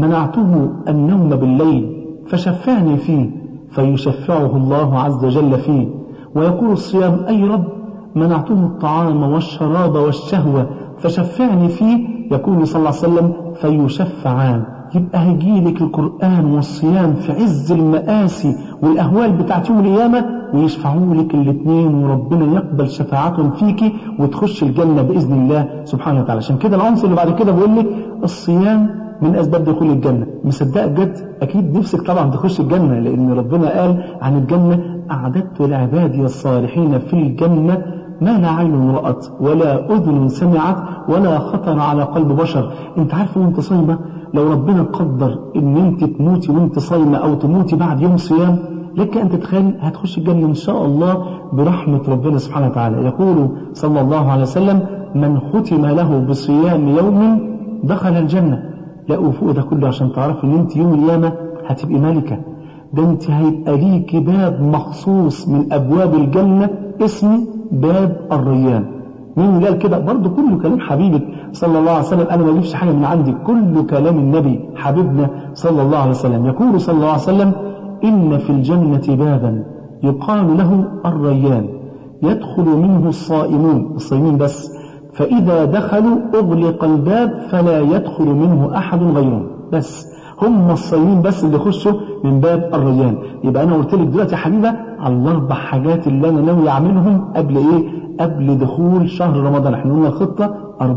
Speaker 3: منعته النوم بالليل فشفعني فيه، فيشفعه الله عز وجل فيه. ويقول الصيام أي رب منعته الطعام والشراب والشهوة فشفعني فيه، يقول صلى الله عليه وسلم فيشفعان. يبقى هيجيلك القرآن والصيام في عز المآسي والأهوال بتاعت يوم القيامة ويشفعوا لك الاثنين، وربنا يقبل شفاعتهم فيك وتخش الجنة بإذن الله سبحانه وتعالى. عشان كده العنصر اللي بعد كده بقول لك الصيام من أسباب دخول الجنة. مصدق بجد؟ أكيد نفسك طبعا تخش الجنة، لأن ربنا قال عن الجنة أعددت لعبادي الصالحين في الجنة ما لا عين رأت ولا أذن سمعت ولا خطر على قلب بشر. انت عارفه وانت صايمة لو ربنا قدر ان انت تموتي وانت صايمة او تموتي بعد يوم صيام، لك ان تتخيل هتخش الجنة ان شاء الله برحمة ربنا سبحانه وتعالى. يقول صلى الله عليه وسلم من ختم له بصيام يوم دخل الجنة. لا فوق ده كله عشان تعرف ان انت يوم القيامة هتبقي ملكة، ده انت هيبقى ليك باب مخصوص من ابواب الجنة اسمه باب الريان. مين قال كده؟ برضه كله كلام حبيبك صلى الله عليه وسلم، انا ما اجيبش حاجه من عندي، كله كلام النبي حبيبنا صلى الله عليه وسلم. يقول صلى الله عليه وسلم ان في الجنه بابا يقال له الريان يدخل منه الصائمين بس، فاذا دخلوا اغلق الباب فلا يدخل منه احد غيرهم، بس هم الصايمين بس اللي يخشوا من باب الريان. يبقى انا قلت لك دلوقتي يا حبيبه على ال4 حاجات اللي انا ناوي اعملهم قبل ايه؟ قبل دخول شهر رمضان. احنا قلنا الخطه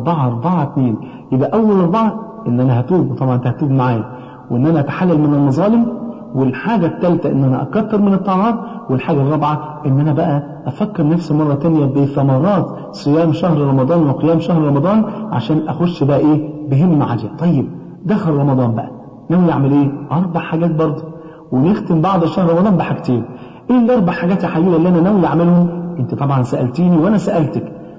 Speaker 3: 4-4-2. يبقى اول 4 ان انا هتوب، وطبعا انت هتوب معايا، وان انا اتحلل من المظالم، والحاجه الثالثه ان انا اكتر من الطاعات، والحاجه الرابعه ان انا بقى افكر نفسي مره تانية بثمرات صيام شهر رمضان وقيام شهر رمضان عشان اخش بقى ايه؟ بهمه عاليه. طيب دخل رمضان بقى ناوي اعمل ايه؟ 4 حاجات برضه، ونختم بعد شهر رمضان بحاجتين. ايه ال4 حاجات يا حبيبي اللي انا ناوي اعملهم؟ انت طبعا سالتيني وانا سالتك،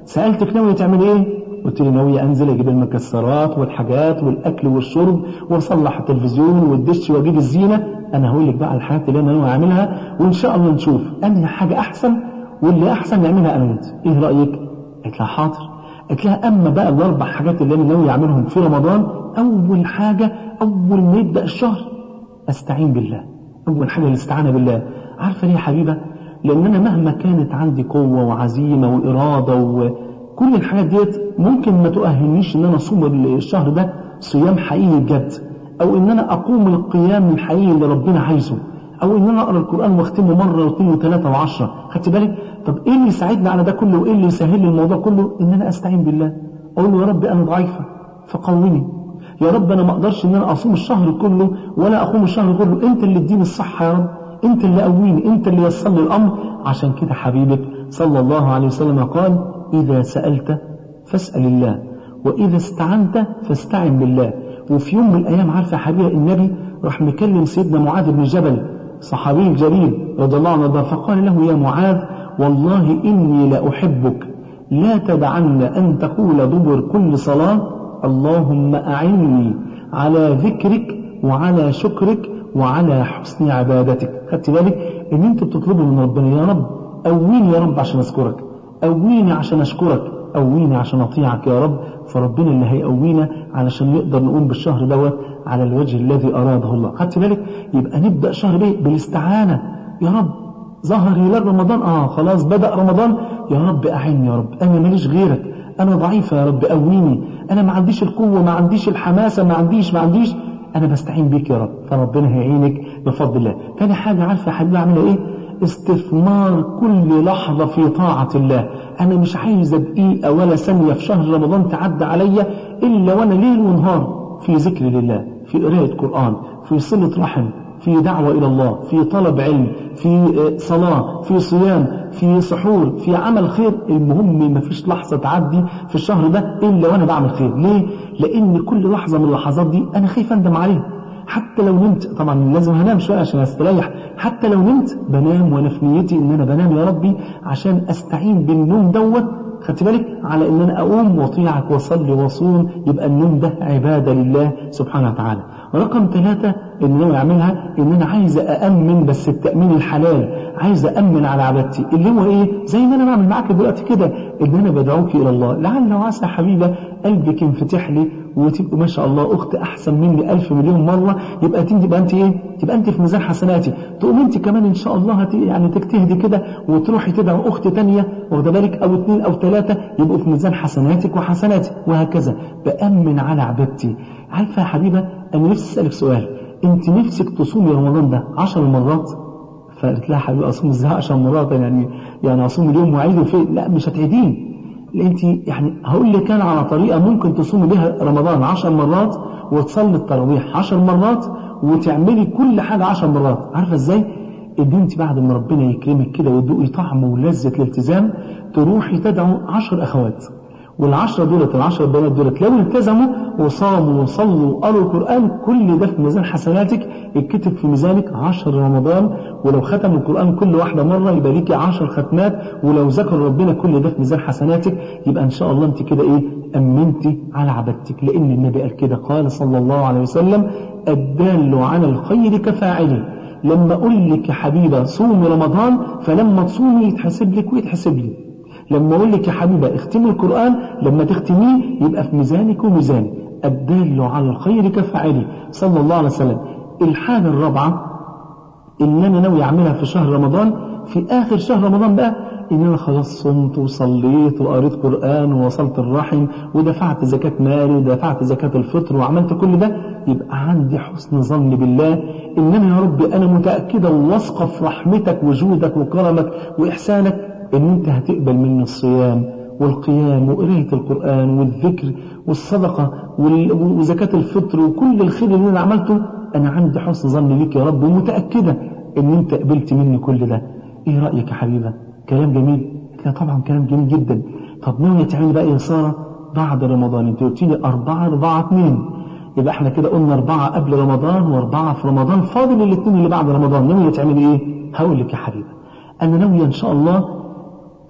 Speaker 3: سألتك ناوية تعمل ايه؟ قلت لي ناوية انزل اجيب المكسرات والحاجات والاكل والشرب واصلح التلفزيون والدش واجيب الزينة. انا هقول لك بقى الحاجات اللي انا ناوي اعملها، وان شاء الله نشوف انهي حاجة احسن، واللي احسن نعملها انا وانت. ايه رأيك؟ قلت لها حاضر. قلت لها اما بقى الاربع حاجات اللي انا ناوي اعملهم في رمضان، اول حاجة اول ما يبدأ الشهر استعين بالله. اول حاجة الاستعانة بالله. عارفة ليه يا حبيبة؟ لان انا مهما كانت عندي قوة وعزيمة وارادة وكل الحاجات ديت ممكن ما تؤهلنيش ان انا اصوم الشهر ده صيام حقيقي بجد، او ان انا اقوم القيام الحقيقي اللي ربنا عايزه، او ان انا اقرا القران واختمه مره واثنين وثلاثه وعشرة. خدت بالك؟ طب ايه اللي يساعدني على ده كله وايه اللي يسهل لي الموضوع كله؟ ان انا استعين بالله، اقول له يا رب انا ضعيفه فقويني، يا رب انا ما اقدرش ان انا اصوم الشهر كله ولا اقوم الشهر كله، انت اللي اديني الصحه يا رب، انت اللي قويني، انت اللي يسر لي الامر. عشان كده حبيبك صلى الله عليه وسلم قال اذا سالت فاسال الله، واذا استعنت فاستعن بالله. وفي يوم من الايام عارفه يا حبيبه النبي راح مكلم سيدنا معاذ بن جبل صحابي الجليل رضي الله عنه، فقال له يا معاذ والله اني لاحبك، لا تدعن ان تقول دبر كل صلاه اللهم اعني على ذكرك وعلى شكرك وعلى حسن عبادتك. خدت بالك ان انت بتطلبه من ربنا، يا رب قويني يا رب عشان اذكرك، قويني عشان اشكرك، قويني عشان اطيعك يا رب. فربنا اللي هيقوينا علشان نقدر نقوم بالشهر دوت على الوجه الذي اراده الله. خدت بالك؟ يبقى نبدا شهر بالاستعانه. يا رب ظهر هلال رمضان، خلاص بدا رمضان، يا رب اعني يا رب، انا ماليش غيرك، انا ضعيفه يا رب قويني، انا ما عنديش القوه، ما عنديش الحماسه، ما عنديش انا بستعين بيك يا رب. فربنا هيعينك بفضل الله. تاني حاجه عارفه يا حبيبي اعملها ايه؟ استثمار كل لحظة في طاعة الله. أنا مش عايز دقيقة ولا ثانية في شهر رمضان تعدى عليا إلا وأنا ليل ونهار في ذكر لله، في قراءة قرآن، في صلة رحم، في دعوة إلى الله، في طلب علم، في صلاة، في صيام، في سحور، في عمل خير. المهم ما فيش لحظة تعدي في الشهر ده إلا وأنا بعمل خير. ليه؟ لأن كل لحظة من اللحظات دي أنا خايف أندم عليها. حتى لو نمت، طبعا لازم هنام شوية عشان استريح، حتى لو نمت بنام وانا في نيتي ان انا بنام يا ربي عشان استعين بالنوم دوت. خدت بالك؟ على ان انا اقوم واطيعك واصلي واصوم. يبقى النوم ده عبادة لله سبحانه وتعالى. رقم 3 اللي انا اعملها ان انا عايز أأمن، بس التأمين الحلال، عايز أأمن على عبادتي اللي هو ايه؟ زي ما انا بعمل معاك دلوقتي كده، ان انا بدعوك الى الله. لعل وعسى حبيبة قلبك ينفتح لي وتبقى ما شاء الله اخت احسن مني 1000 مليون مرة، يبقى انت ايه؟ تبقى انت في ميزان حسناتي. تقوم انت كمان ان شاء الله يعني تجتهدي كده وتروحي تدعو اخت تانية، واخده بالك، او 2 أو 3 يبقوا في ميزان حسناتك وحسناتي، وهكذا. بأمن على عبادتي. عارفه يا حبيبه انا نفسي اسالك سؤال، انت نفسك تصومي رمضان ده 10 مرات؟ فقلت لها حبيبي اصوم ازاي 10 مرات؟ يعني اصوم اليوم واعيده فين؟ لا مش هتعيدين. انت يعني هقول لك انا على طريقه ممكن تصومي بها رمضان 10 مرات وتصلي التراويح 10 مرات وتعملي كل حاجه 10 مرات. عارفه ازاي؟ ان انت بعد ما ربنا يكرمك كده وتذوقي طعم ولذة الالتزام تروحي تدعو 10 اخوات، وال10 دولت ال10 بنات دولت لو التزموا وصاموا وصلوا وقروا القرآن كل ده في ميزان حسناتك، يتكتب في ميزانك 10 رمضان. ولو ختموا القرآن كل واحدة مرة يبقى ليكي 10 ختمات، ولو ذكر ربنا كل ده في ميزان حسناتك. يبقى ان شاء الله انت كده ايه؟ امنتي على عبادتك. لان النبي قال كده، قال صلى الله عليه وسلم الدال على الخير كفاعله. لما اقول لك يا حبيبه صومي رمضان، فلما تصومي يتحسب لك ويتحسب لي. لما اقول لك يا حبيبه اختمي القرآن، لما تختميه يبقى في ميزانك وميزاني. الدال على الخير كفاعله صلى الله عليه وسلم. الحاجة الرابعة اللي انا ناوي اعملها في شهر رمضان، في اخر شهر رمضان بقى، ان انا خلاص صمت وصليت وقريت قرآن ووصلت الرحم ودفعت زكاة مالي ودفعت زكاة الفطر وعملت كل ده، يبقى عندي حسن ظن بالله ان انا يا رب انا متأكدة وواثقة في رحمتك وجودك وكرمك واحسانك ان انت هتقبل مني الصيام والقيام وقراءة القرآن والذكر والصدقة وزكاة الفطر وكل الخير اللي انا عملته. انا عندي حسن ظن بيك يا رب ومتأكدة ان انت قبلت مني كل ده. ايه رأيك يا حبيبة؟ كلام جميل؟ لا طبعا كلام جميل جدا. طب ناوية تعملي بقى يا سارة بعد رمضان؟ انت قلت لي 4-4-2، يبقى احنا كده قلنا 4 قبل رمضان و4 في رمضان، فاضل الاثنين اللي بعد رمضان. ناوية تعملي ايه؟ هقول لك يا حبيبة، انا ناوية ان شاء الله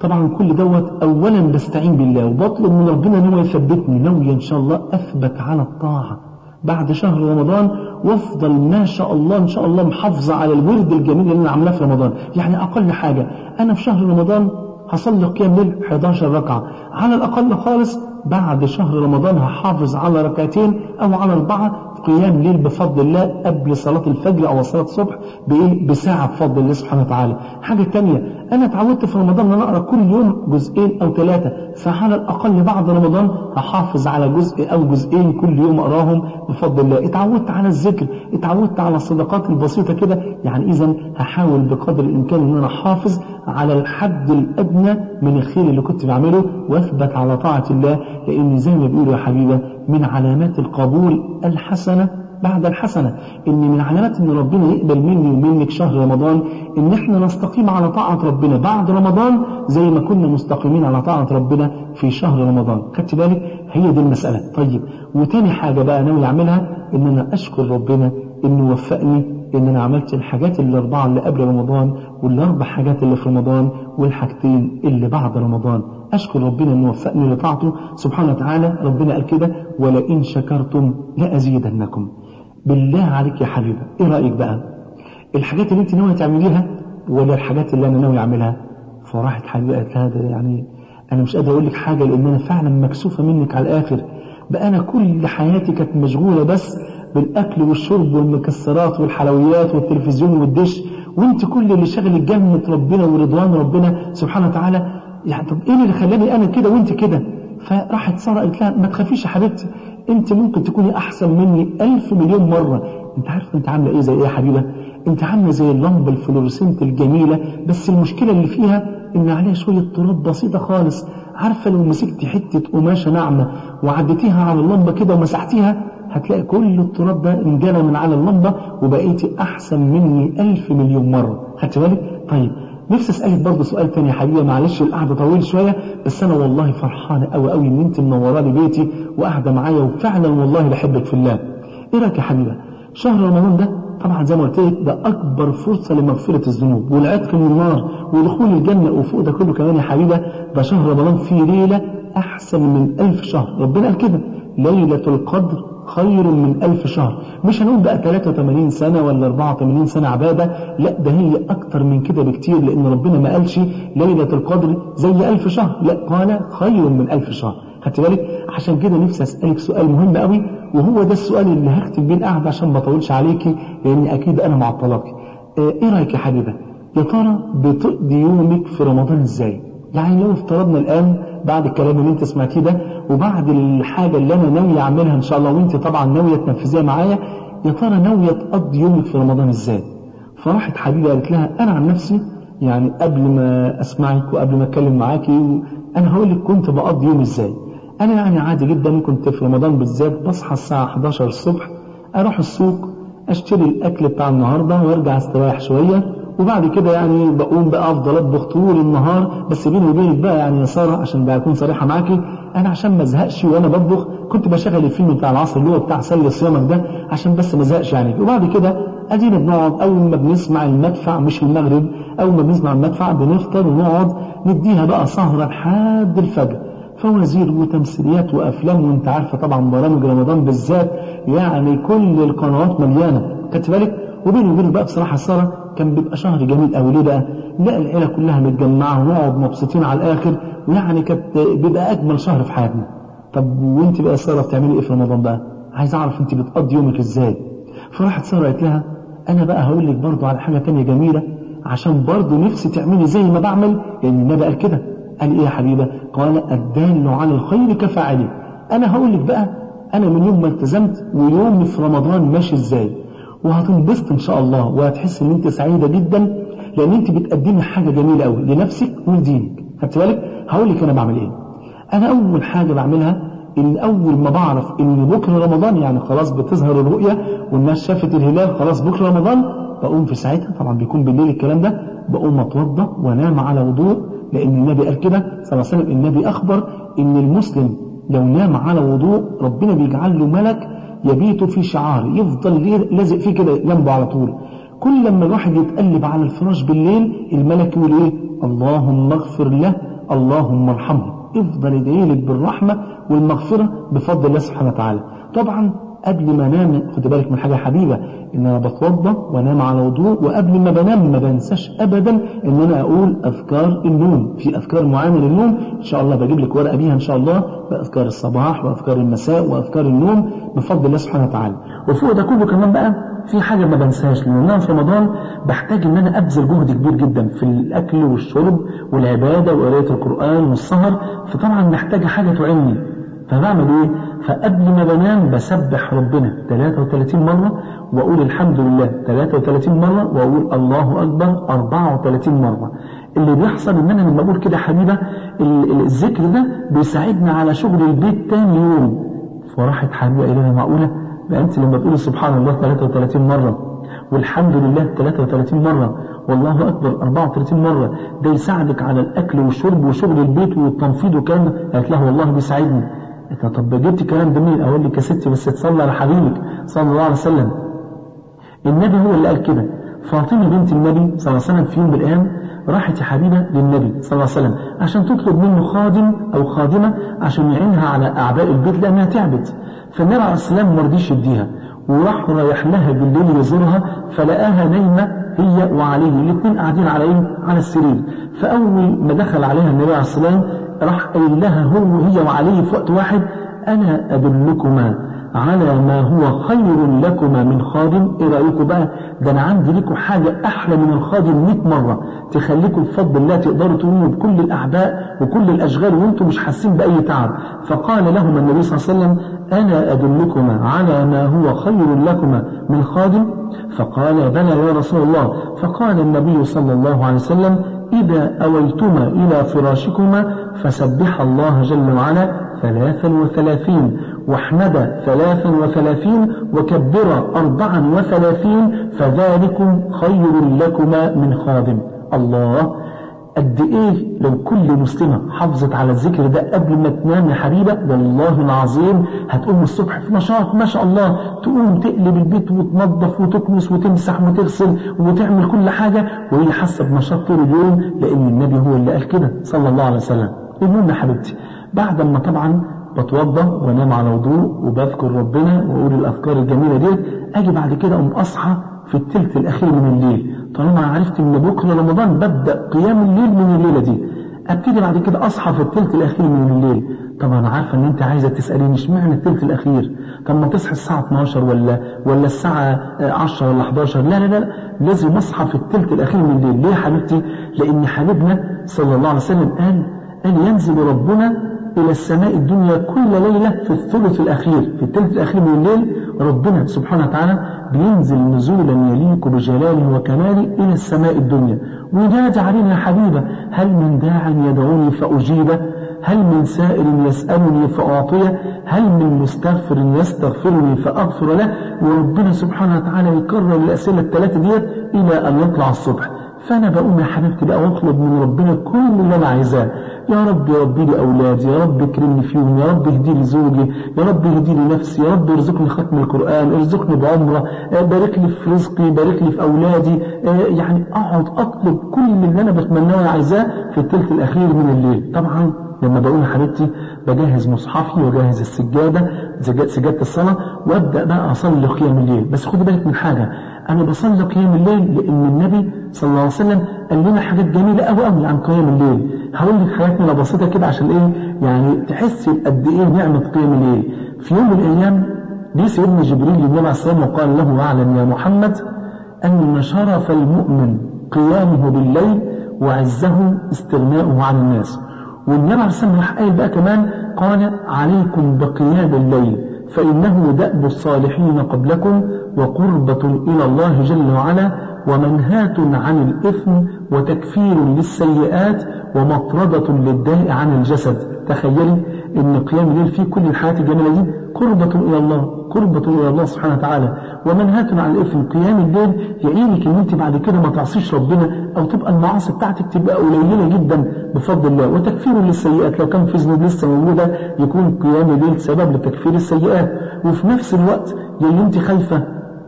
Speaker 3: طبعا كل دوت اولا بستعين بالله وبطلب من ربنا ان هو يثبتني، ناوي ان شاء الله اثبت على الطاعه بعد شهر رمضان، وافضل ما شاء الله ان شاء الله محافظه على الورد الجميل اللي انا عاملاه في رمضان. يعني اقل حاجه انا في شهر رمضان هصلي قيام ليل 11 ركعه على الاقل خالص، بعد شهر رمضان هحافظ على ركعتين او على 4 قيام ليل بفضل الله قبل صلاة الفجر أو صلاة الصبح بساعة بفضل الله سبحانه وتعالى. حاجة تانية، أنا اتعودت في رمضان أن أقرأ كل يوم جزئين أو 3، فعلى الأقل بعد رمضان هحافظ على جزء أو جزئين كل يوم أقراهم بفضل الله. اتعودت على الذكر، اتعودت على الصدقات البسيطة كده، يعني إذا هحاول بقدر الإمكان أن أنا أحافظ على الحد الأدنى من الخير اللي كنت بعمله وأثبت على طاعة الله، لأن زي ما بيقولوا يا حبيبة من علامات القبول الحسنة بعد الحسنة، إن من علامات إن ربنا يقبل مني ومنك شهر رمضان إن إحنا نستقيم على طاعة ربنا بعد رمضان زي ما كنا مستقيمين على طاعة ربنا في شهر رمضان. خدت بالك؟ هي دي المسألة. طيب، وتاني حاجة بقى ناوي أعملها إن أنا أشكر ربنا إنه وفقني إن أنا عملت الحاجات الأربعة اللي قبل رمضان والأربع حاجات اللي في رمضان والحاجتين اللي بعد رمضان. أشكر ربنا إنه وفقني لطاعته سبحانه وتعالى. ربنا قال كده ولئن شكرتم لأزيدنكم. بالله عليك يا حبيبة، إيه رأيك بقى؟ الحاجات اللي أنت ناوي تعمليها ولا الحاجات اللي أنا ناوي أعملها؟ فراحت حبيبة قالت لها يعني أنا مش قادر أقول لك حاجة لأن أنا فعلا مكسوفة منك على الآخر. بقى أنا كل حياتي كانت مشغولة بس بالأكل والشرب والمكسرات والحلويات والتلفزيون والدش، وانت كل اللي شغلك جنة ربنا ورضوان ربنا سبحانه وتعالى. يعني طب ايه اللي خلاني انا كده وانت كده؟ فراحت سارة قالت لها ما تخافيش يا حبيبتي، انت ممكن تكوني احسن مني 1000 مليون مرة. انت عارفه انت عامله ايه زي ايه يا حبيبه؟ انت عامله زي اللمبه الفلورسنت الجميله، بس المشكله اللي فيها ان عليها شويه تراب بسيطه خالص. عارفه لو مسكتي حته قماشه ناعمه وعديتيها على اللمبه كده ومسحتيها هتلاقي كل التراب ده انجلى من على اللمبه وبقيتي احسن مني 1000 مليون مره. خدت بالك؟ طيب نفسي اسالك برضه سؤال تاني يا حبيبه، معلش القعده طويل شويه بس انا والله فرحانه قوي قوي ان انت منوره لي بيتي وقاعده معايا وفعلا والله بحبك في الله. ايه رايك يا حبيبه؟ شهر رمضان ده طبعا زي ما قلت لك ده اكبر فرصه لمغفره الذنوب والعتق من النار ودخول الجنه، وفوق ده كله كمان يا حبيبه ده شهر رمضان فيه ليله احسن من 1000 شهر. ربنا قال كده ليله القدر خير من 1000 شهر. مش هنقول بقى 83 سنة ولا 84 سنة عبادة، لا ده هي أكتر من كده بكتير، لأن ربنا ما قالش ليلة القدر زي 1000 شهر، لا قال خير من 1000 شهر. خدت بالك؟ عشان كده نفسي أسألك سؤال مهم قوي، وهو ده السؤال اللي هختم بيه القعدة عشان ما اطولش عليكي لأن أكيد أنا معطلاكي. إيه رأيك يا حبيبة؟ يا ترى بتقضي يومك في رمضان إزاي؟ يعني لو افترضنا الآن بعد الكلام اللي انت سمعتيه ده وبعد الحاجة اللي انا ناوية اعملها ان شاء الله وانت طبعا ناوية تنفذيها معايا، يا ترى ناوية تقضي يومك في رمضان ازاي؟ فراحت حبيبة قالت لها انا عن نفسي يعني قبل ما اسمعك وقبل ما اتكلم معاكي انا هقول لك كنت بقضي يومي ازاي. انا يعني عادي جدا كنت في رمضان بالذات بصحى الساعة 11 الصبح اروح السوق اشتري الاكل بتاع النهاردة وارجع استريح شوية، وبعد كده يعني بقوم بقى افضل اطبخ طول النهار. بس بيني وبينك بقى يعني يا ساره عشان بقى اكون صريحه معاكي، انا عشان ما ازهقش وانا بطبخ كنت بشغل الفيلم بتاع العصر اللي هو بتاع سلي صيامك ده عشان بس ما ازهقش يعني. وبعد كده ادينا بنقعد اول ما بنسمع المدفع مش المغرب، اول ما بنسمع المدفع بنفطر ونقعد نديها بقى سهره لحد الفجر، فوازير وتمثيليات وافلام، وانت عارفه طبعا برامج رمضان بالذات يعني كل القنوات مليانه. خدت بالك؟ وبيني وبينك بقى بصراحه ساره كان بيبقى شهر جميل قوي. ليه بقى؟ لا العيله كلها متجمعه ونقعد مبسوطين على الاخر، ويعني كانت بيبقى اجمل شهر في حياتنا. طب وانت بقى ساره بتعملي ايه في رمضان بقى؟ عايز اعرف انت بتقضي يومك ازاي. فراحت ساره قالت لها انا بقى هقول لك برضه على حاجه تانية جميله عشان برضه نفسي تعملي زي ما بعمل، لان النبي قال كده. قال ايه يا حبيبه؟ قال الدال على الخير كفاعله. انا هقول لك بقى انا من يوم ما التزمت ويومي في رمضان ماشي ازاي، وهتنبسط ان شاء الله وهتحس ان انت سعيده جدا لان انت بتقدمي حاجه جميله قوي لنفسك ولدينك. خدت بالك؟ هقول لك انا بعمل ايه. انا اول حاجه بعملها ان اول ما بعرف ان بكره رمضان يعني خلاص بتظهر الرؤيه والناس شافت الهلال خلاص بكره رمضان، بقوم في ساعتها طبعا بيكون بالليل الكلام ده، بقوم اتوضى وانام على وضوء، لان النبي قال كده صلى الله عليه وسلم. النبي اخبر ان المسلم لو نام على وضوء ربنا بيجعل له ملك يبيت في شعار يفضل لازق فيه كده جنبه على طول. كل لما الواحد يتقلب على الفراش بالليل الملك يقول ايه؟ اللهم اغفر له اللهم ارحمه، افضل ادعي لك بالرحمة والمغفرة بفضل الله سبحانه وتعالى. طبعا قبل ما انام خد بالك من حاجة حبيبة، ان انا بتوضى وانام على وضوء، وقبل ما بنام ما بنساش ابدا ان انا اقول اذكار النوم. في اذكار معينة للنوم ان شاء الله بجيب لك ورقة بيها ان شاء الله، باذكار الصباح واذكار المساء واذكار النوم بفضل الله سبحانه وتعالى. وفوق ده كله كمان بقى في حاجة ما بنساش، لأن أنا في رمضان بحتاج إن أنا أبذل جهد كبير جدا في الأكل والشرب والعبادة وقراءة القرآن والسهر، فطبعا محتاج حاجة تعيني. فبعمل إيه؟ فقبل ما بنام بسبح ربنا 33 مرة، وأقول الحمد لله 33 مرة، وأقول الله أكبر 34 مرة. اللي بيحصل إن أنا لما أقول كده حبيبة الذكر ده بيساعدنا على شغل البيت تاني يوم. فراحت حبيبة إلينا معقولة بقى أنت لما تقولي سبحان الله 33 مرة والحمد لله 33 مرة والله أكبر 34 مرة ده يساعدك على الأكل والشرب وشغل البيت والتنفيذ وكلام؟ قالت له والله بيساعدني. قلت طب جبت كلام ده منين؟ أقول لك يا ستي بس تصلي على حبيبك صلى الله عليه وسلم. النبي هو اللي قال كده. فاطمة بنت النبي صلى الله عليه وسلم في يوم من الأيام راحت يا حبيبة للنبي صلى الله عليه وسلم عشان تطلب منه خادم أو خادمة عشان يعينها على أعباء البيت لأنها تعبت. فالنبي عليه السلام ما رضيش يديها، وراح رايح لها بالليل يزورها، فلقاها نايمة هي وعليه الاثنين قاعدين على ايه؟ على السرير. فأول ما دخل عليها النبي عليه السلام راح قايل لها هي وعليه في وقت واحد: أنا أدلكما على ما هو خير لكما من خادم. ايه رأيكم بقى؟ ده انا عندي لكم حاجة احلى من الخادم 100 مرة تخليكم بفضل الله تقدروا تقوموا بكل الاعباء وكل الاشغال وانتم مش حاسين باي تعب. فقال لهم النبي صلى الله عليه وسلم: انا ادلكما على ما هو خير لكما من خادم؟ فقال: بلى يا رسول الله. فقال النبي صلى الله عليه وسلم: إذا أويتما إلى فراشكما فسبح الله جل وعلا 33 واحمد 33 وكبر 34 فذلكم خير لكما من خادم. الله، قد ايه لو كل مسلمة حافظت على الذكر ده قبل ما تنام يا حبيبة، والله العظيم هتقوم الصبح في نشاط ما شاء الله، تقوم تقلب البيت وتنظف وتكنس وتمسح وتغسل وتعمل كل حاجة وهي حاسة بنشاط طول اليوم، لأن النبي هو اللي قال كده صلى الله عليه وسلم. المهم يا حبيبتي بعد ما طبعا بتوضى وانام على وضوء وبذكر ربنا واقول الاذكار الجميله دي، اجي بعد كده اقوم اصحى في الثلث الاخير من الليل. طالما عرفت ان بكره رمضان ببدا قيام الليل من الليله دي، ابتدي بعد كده اصحى في الثلث الاخير من الليل. طبعا عارفه ان انت عايزه تساليني اشمعنى الثلث الاخير؟ طب ما تصحى الساعه 12 ولا الساعه 10 ولا 11؟ لا لازم اصحى في الثلث الاخير من الليل. ليه يا حبيبتي؟ لان حبيبنا صلى الله عليه وسلم قال ينزل ربنا إلى السماء الدنيا كل ليلة في الثلث الأخير، في الثلث الأخير من الليل ربنا سبحانه وتعالى بينزل نزولا يليق بجلاله وكماله إلى السماء الدنيا وينادي علينا: يا حبيبة هل من داع يدعوني فأجيبه؟ هل من سائل يسألني فأعطيه؟ هل من مستغفر يستغفرني فأغفر له؟ وربنا سبحانه وتعالى يكرر الأسئلة الثلاثة ديت إلى أن يطلع الصبح. فأنا بقوم يا حبيبتي بقى واطلب من ربنا كل اللي أنا عايزاه: يا رب ربي لي أولادي، يا رب اكرمني فيهم، يا رب اهدي لي زوجي، يا رب اهدي لي نفسي، يا رب ارزقني ختم القرآن، ارزقني بعمرة، بارك لي في رزقي، بارك لي في أولادي. يعني أقعد أطلب كل اللي أنا بتمناه وعايزاه في الثلث الأخير من الليل. طبعا لما بقول يا حبيبتي بجهز مصحفي وجهز السجادة، سجادة الصلاة، وابدأ بقى أصلي قيام الليل. بس خد بالك من حاجة، أنا بصلي قيام الليل لأن النبي صلى الله عليه وسلم قال لنا حاجات جميلة أوي عن قيام الليل. هقول لك حاجاتنا بسيطة كده عشان إيه يعني تحسي قد إيه نعمة قيام الليل. في يوم من الأيام جه سيدنا جبريل للنبي عليه السلام وقال له: واعلم يا محمد أن شرف المؤمن قيامه بالليل وعزه استغناؤه عن الناس. والنبي عليه السلام راح قايل بقى كمان قال: عليكم بقيام الليل فإنه دأب الصالحين قبلكم وقربة إلى الله جل وعلا ومنهاة عن الإثم وتكفير للسيئات ومطردة للداء عن الجسد. تخيلي إن قيام الليل فيه كل الحياة الجميلة دي، قربة إلى الله، قربة إلى الله سبحانه وتعالى، ومنهاة عن الإثم. قيام الليل يعينك إن أنت بعد كده ما تعصيش ربنا أو تبقى المعاصي بتاعتك تبقى قليلة جدا بفضل الله، وتكفير للسيئات. لو كان في ذنوب لسه موجودة يكون قيام الليل سبب لتكفير السيئات. وفي نفس الوقت اللي أنت خايفة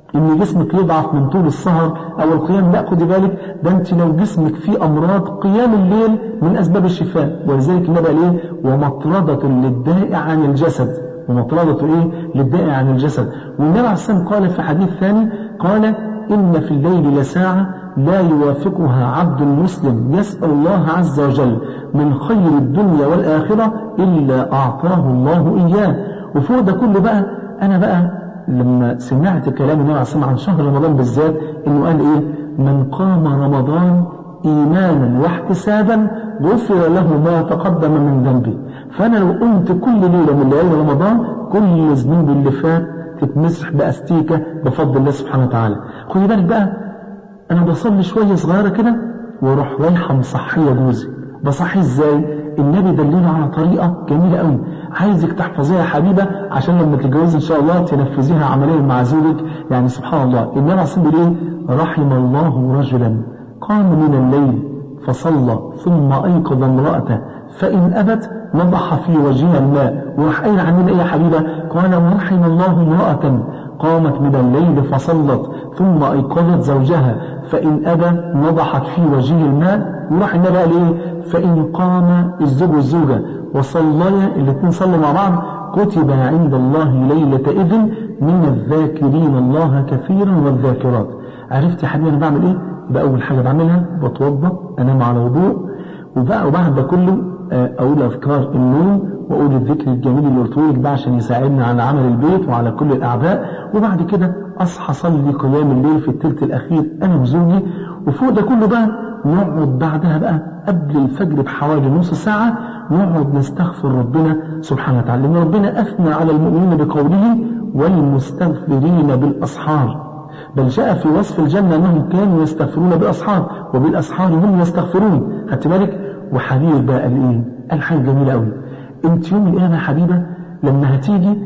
Speaker 3: ان جسمك يضعف من طول السهر او القيام، لا خدي بالك، ده انت لو جسمك فيه امراض قيام الليل من اسباب الشفاء. ولذلك النبي قال ايه؟ ومطردة للداء عن الجسد، ومطردة ايه؟ للداء عن الجسد. والنبي عليه الصلاة والسلام قال في حديث ثاني، قال ان في الليل لساعة لا يوافقها عبد مسلم يسأل الله عز وجل من خير الدنيا والآخرة إلا أعطاه الله إياه. وفوق ده كله بقى، أنا بقى لما سمعت كلام النبي عليه الصلاة والسلام عن شهر رمضان بالذات، إنه قال إيه؟ من قام رمضان إيمانا واحتسابا غفر له ما تقدم من ذنبه. فأنا لو قمت كل ليلة من ليالي رمضان، كل ذنوب اللي فات تتمسح بأستيكة بفضل الله سبحانه وتعالى. خدي بالك بقى، أنا بصلي شوية صغيرة كده وأروح رايحة مصحية جوزي. بصحي إزاي؟ النبي دلنا على طريقة جميلة قوي، عايزك تحفظيها يا حبيبة عشان لما تتجوزي إن شاء الله تنفذيها عمليا مع زوجك. يعني سبحان الله، النبي عليه الصلاة والسلام إيه؟ رحم الله رجلا قام من الليل فصلى ثم أيقظ امرأته فإن أبت نضح في وجهها الماء. وراح قايل عننا إيه يا حبيبة؟ قال ورحم الله امرأة قامت من الليل فصلت ثم أيقظت زوجها فإن أبى نضحت في وجهه الماء. وراح النبي قال إيه؟ فإن قام الزوج والزوجة وصليا، الاثنين صلوا مع بعض، كتب عند الله ليلة إذن من الذاكرين الله كثيرا والذاكرات. عرفت يا حبيبي أنا بعمل إيه؟ بأول حاجة بعملها بتوضأ، أنام على وضوء، وبعد ده كله أقول أذكار النوم وأقول الذكر الجميل اللي قلته لك ده عشان يساعدنا على عمل البيت وعلى كل الأعباء. وبعد كده أصحى أصلي قيام الليل في الثلث الأخير أنا وزوجي. وفوق ده كله بقى نقعد بعدها بقى قبل الفجر بحوالي نص ساعة نقعد نستغفر ربنا سبحانه وتعالى، لأن ربنا أثنى على المؤمنين بقوله والمستغفرين بالأسحار، بل جاء في وصف الجنة أنهم كانوا يستغفرون بالأسحار وبالأسحار هم يستغفرون. خدت بالك؟ وحبيب بقى قال إيه؟ قال حاجة جميلة قوي. أنت يوم القيامة يا حبيبة لما هتيجي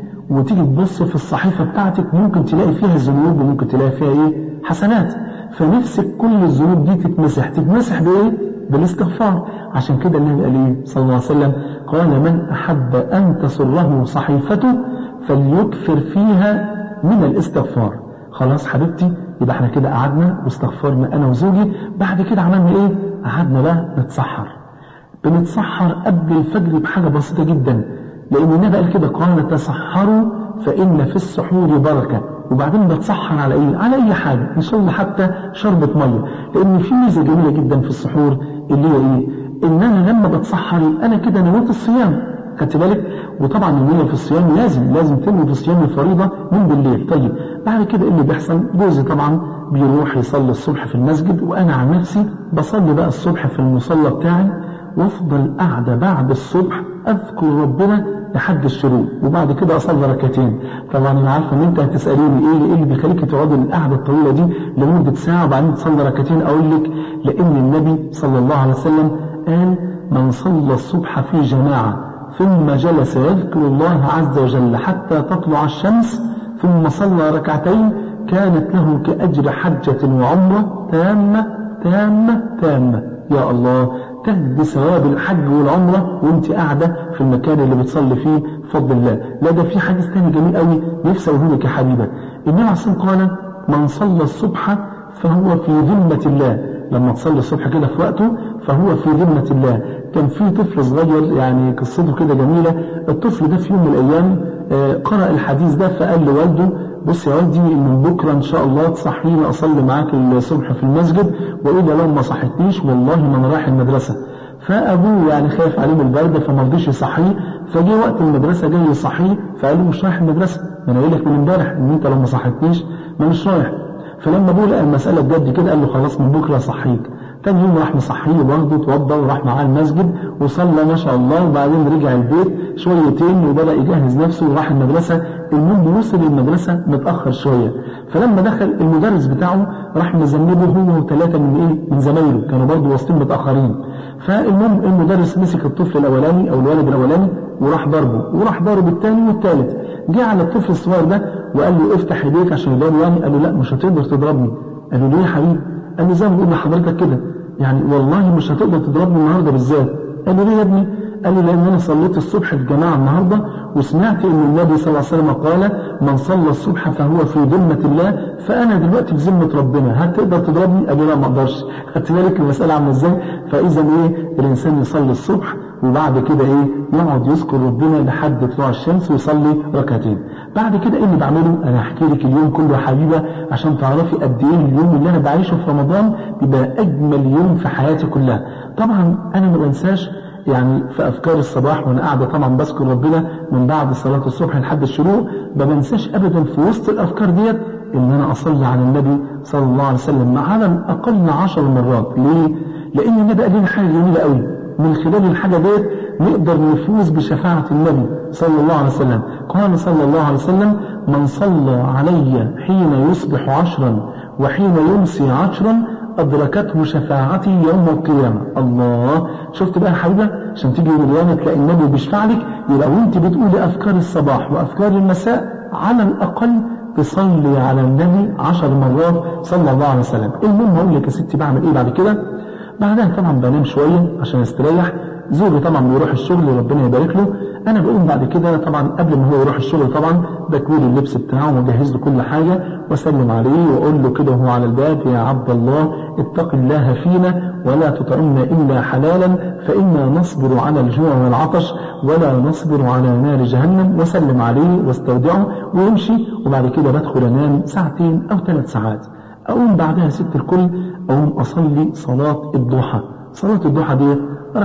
Speaker 3: تبص في الصحيفة بتاعتك ممكن تلاقي فيها الذنوب وممكن تلاقي فيها إيه؟ حسنات. فنفسك كل الذنوب دي تتمسح بإيه؟ بالاستغفار. عشان كده النبي قال إيه صلى الله عليه وسلم؟ قال من أحب أن تسره صحيفته فليكثر فيها من الاستغفار. خلاص حبيبتي، يبقى احنا كده قعدنا واستغفرنا انا وزوجي. بعد كده عملنا ايه؟ قعدنا بقى نتسحر. بنتسحر قبل الفجر بحاجة بسيطة جدا، لان النبي قال كده قال تسحروا فإن في السحور بركة. وبعدين بتسحر على ايه؟ على اي حاجة، ان شاء الله حتى شربة مية، لان في ميزة جميلة جدا في السحور اللي هي ايه؟ ان انا لما بتسحر انا كده نويت الصيام. خدت بالك؟ وطبعا النية في الصيام لازم تنوي في صيام الفريضة من بالليل. طيب بعد كده اللي بيحصل، جوزي طبعا بيروح يصلي الصبح في المسجد، وانا عن نفسي بصلي بقى الصبح في المصلى بتاعي، وافضل قاعدة بعد الصبح اذكر ربنا لحد الشروق، وبعد كده اصلي ركعتين. طبعا انا عارفه ان انت هتساليني ايه اللي بيخليك تقعدي القعده الطويله دي لمده ساعه وبعدين تصلي ركعتين. اقول لك لان النبي صلى الله عليه وسلم قال من صلى الصبح في جماعه ثم جلس يذكر الله عز وجل حتى تطلع الشمس ثم صلى ركعتين كانت له كأجر حجة وعمرة تامة تامة تامة. يا الله، تجد ثواب الحج والعمرة وانت قاعدة في المكان اللي بتصلي فيه بفضل الله. لا ده في حديث تاني جميل قوي نفسي اقوله لك يا حبيبة. النبي عليه الصلاة والسلام قال من صلى الصبح فهو في ذمة الله. لما تصلي الصبح كده في وقته فهو في ذمة الله. كان في طفل صغير يعني قصته كده جميلة. الطفل ده في يوم من الأيام قرأ الحديث ده فقال لوالده بص يا والدي من بكرة إن شاء الله تصحيني أصلي معاك الصبح في المسجد، وإذا لو ما صحتنيش والله ما أنا رايح المدرسة. فأبوه يعني خايف عليه من البرد فما رضيش يصحيه، فجي وقت المدرسة جاي يصحيه فقال له مش رايح المدرسة، ما أنا قايل لك من امبارح إن أنت لو ما صحتنيش ما مش رايح. فلما أبوه لقى المسألة بجد كده قال له خلاص من بكرة صحيك. تاني يوم راح مصحيه برضه، توضى وراح معاه المسجد وصلى ما شاء الله، وبعدين رجع البيت شويتين وبدأ يجهز نفسه وراح المدرسة. المهم وصل المدرسة متأخر شوية، فلما دخل المدرس بتاعه راح مذنبه هو وثلاثة من زمايله كانوا برضه واصلين متأخرين. فالمهم المدرس مسك الطفل الأولاني أو الولد الأولاني وراح ضربه، وراح ضرب الثاني والثالث. جه على الطفل الصغير ده وقال له افتح ايديك عشان يضربه يعني. قال له لا مش هتقدر تضربني. قال له ليه يا حبيبي؟ قال له زي ما بقول لحضرتك كده يعني والله مش هتقدر تضربني النهارده بالذات. قال له ليه يا ابني؟ قال لي لأن أنا صليت الصبح في جماعة النهاردة وسمعت إن النبي صلى الله عليه وسلم قال من صلى الصبح فهو في ذمة الله، فأنا دلوقتي في ذمة ربنا، هل تقدر تضربني؟ قال لي لا ما أقدرش. خدت بالك المسألة عاملة إزاي؟ فإذا إيه الإنسان يصلي الصبح وبعد كده إيه يقعد يذكر ربنا لحد طلوع الشمس ويصلي ركعتين. بعد كده إيه اللي بعمله؟ أنا هحكي لك اليوم كله يا حبيبة عشان تعرفي قد إيه اليوم اللي أنا بعيشه في رمضان بيبقى أجمل يوم في حياتي كلها. طبعا أنا ما بنساش يعني في أذكار الصباح وأنا قاعدة طبعا بذكر ربنا من بعد صلاة الصبح لحد الشروق، ما بنساش أبدا في وسط الأذكار ديت إن أنا أصلي على النبي صلى الله عليه وسلم على الأقل 10 مرات. ليه؟ لأن النبي قال لنا حاجة جميلة قوي، من خلال الحاجة ديت نقدر نفوز بشفاعة النبي صلى الله عليه وسلم. قال صلى الله عليه وسلم من صلى علي حين يصبح 10 وحين يمسي 10 أدركته شفاعتي يوم القيامة. الله، شفت بقى يا حبيبة عشان تيجي يوم القيامة تلاقي النبي بيشفع لك، يبقى وانت بتقولي أذكار الصباح وأذكار المساء على الأقل تصلي على النبي 10 مرات صلى الله عليه وسلم. المهم هقول لك يا ستي بعمل ايه بعد كده. بعدها طبعا بنام شوية عشان استريح، زوجي طبعا بيروح الشغل ربنا يبارك له، انا بقوم بعد كده طبعا قبل ما هو يروح الشغل طبعا بكوي اللبس بتاعه واجهز له كل حاجه واسلم عليه واقول له كده وهو على الباب يا عبد الله اتق الله فينا ولا تطعمنا الا حلالا فانا نصبر على الجوع والعطش ولا نصبر على نار جهنم، واسلم عليه واستودعه ويمشي. وبعد كده بدخل انام 2 أو 3 ساعات. اقوم بعدها ست الكل اقوم اصلي صلاه الضحى. صلاه الضحى دي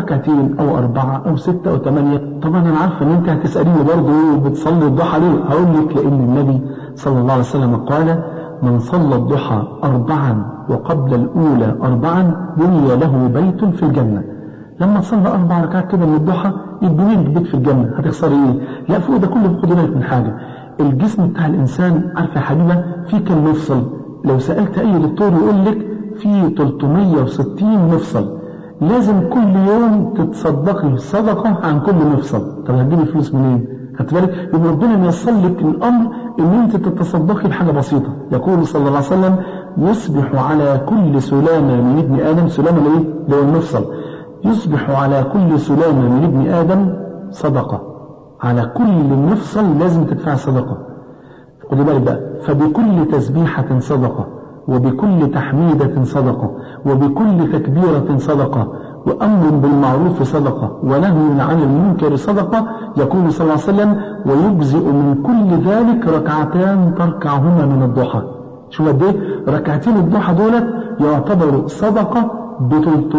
Speaker 3: 2 أو 4 أو 6 أو 8. طبعا أنا عارفة إن أنت هتسأليني برضه بتصلي الضحى ليه؟ هقول لك لأن النبي صلى الله عليه وسلم قال من صلى الضحى 4 وقبل الأولى 4 بني له بيت في الجنة. لما تصلي 4 ركعات كده من الضحى يبني لك بيت في الجنة، هتخسري إيه؟ لا فوق ده كله خدي بالك من حاجة، الجسم بتاع الإنسان عارفة يا حبيبة في كم مفصل؟ لو سألت أي دكتور يقول لك في 360 مفصل، لازم كل يوم تتصدقي صدقة عن كل مفصل. طب هتجيبي فلوس منين؟ خدت بالك؟ يبقى ربنا ميسر لك الأمر إن أنت تتصدقي بحاجة بسيطة. يقول صلى الله عليه وسلم يصبح على كل سلامة من ابن آدم، سلامة لإيه؟ ده المفصل، يصبح على كل سلامة من ابن آدم صدقة. على كل مفصل لازم تدفع صدقة. خدي بالك بقى، فبكل تسبيحة صدقة وبكل تحميدة صدقة وبكل تكبيرة صدقة وأمر بالمعروف صدقة ونهي عن المنكر صدقة. يقول صلى الله عليه وسلم ويجزئ من كل ذلك 2 تركعهما من الضحى. شو قد ايه 2 الضحى دولت يعتبروا صدقة ب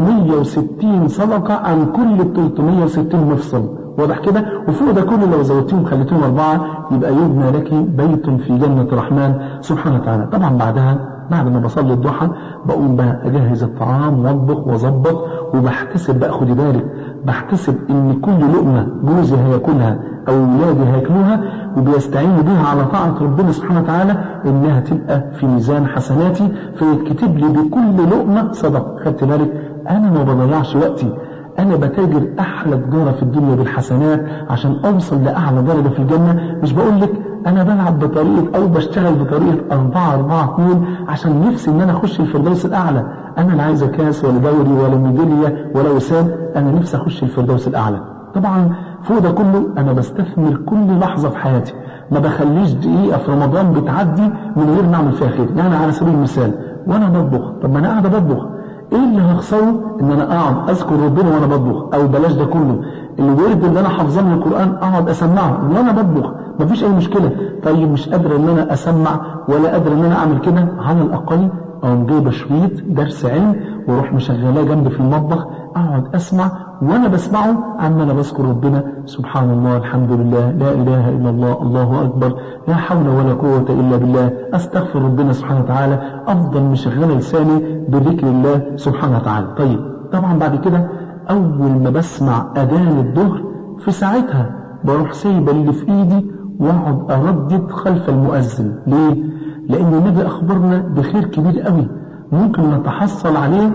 Speaker 3: 360 صدقة عن كل 360 مفصل. واضح كده؟ وفوق ده كله لو زودتهم خليتهم 4 يبقى يبنى لك بيت في جنة الرحمن سبحانه وتعالى. طبعا بعد ما بصلي الضحى بقوم بقى اجهز الطعام واطبخ واظبط وبحتسب بقى، خدي بالك بحتسب ان كل لقمه جوزي هياكلها او ولادي هياكلوها وبيستعينوا بيها على طاعه ربنا سبحانه وتعالى انها تبقى في ميزان حسناتي فيتكتب لي بكل لقمه صدقه. خدت بالك؟ انا ما بضيعش وقتي، أنا بتاجر أحلى تجارة في الدنيا بالحسنات عشان أوصل لأعلى درجة في الجنة. مش بقول لك أنا بلعب بطريقة أو بشتغل بطريقة 4-4-2 عشان نفسي إن أنا أخش الفردوس الأعلى. أنا لا عايز كاس ولا دوري ولا ميدالية ولا وسام، أنا نفسي أخش الفردوس الأعلى. طبعا فوق ده كله أنا بستثمر كل لحظة في حياتي، ما بخليش دقيقة في رمضان بتعدي من غير ما أعمل فيها خير. يعني على سبيل المثال وأنا بطبخ، طب ما أنا قاعد بطبخ، ايه اللي هخسره ان انا اقعد اذكر ربنا وانا بطبخ؟ او بلاش ده كله، الورد اللي انا حافظاه من القران اقعد اسمعه وانا بطبخ، مفيش اي مشكله. طيب مش قادر ان انا اسمع ولا قادر ان انا اعمل كده، على الاقل اقوم جايب شريط درس علم واروح مشغلاه جنبي في المطبخ، اقعد اسمع وانا بسمعه عمال بذكر ربنا سبحان الله الحمد لله لا اله الا الله الله اكبر لا حول ولا قوه الا بالله، استغفر ربنا سبحانه وتعالى، افضل مشغله لساني بذكر الله سبحانه وتعالى. طيب طبعا بعد كده اول ما بسمع اذان الظهر في ساعتها بروح سايب اللي في ايدي واقعد اردد خلف المؤذن. ليه؟ لان النبي اخبرنا بخير كبير قوي ممكن نتحصل عليه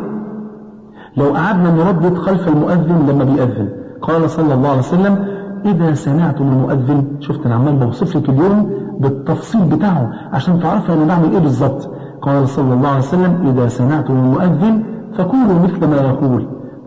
Speaker 3: لو قعدنا نردد خلف المؤذن لما بيأذن. قال صلى الله عليه وسلم إذا سمعتم المؤذن، شفت أنا عمال بوصف لك اليوم بالتفصيل بتاعه عشان تعرفوا أنا بعمل إيه بالظبط. قال صلى الله عليه وسلم إذا سمعتم المؤذن فقولوا مثل ما يقول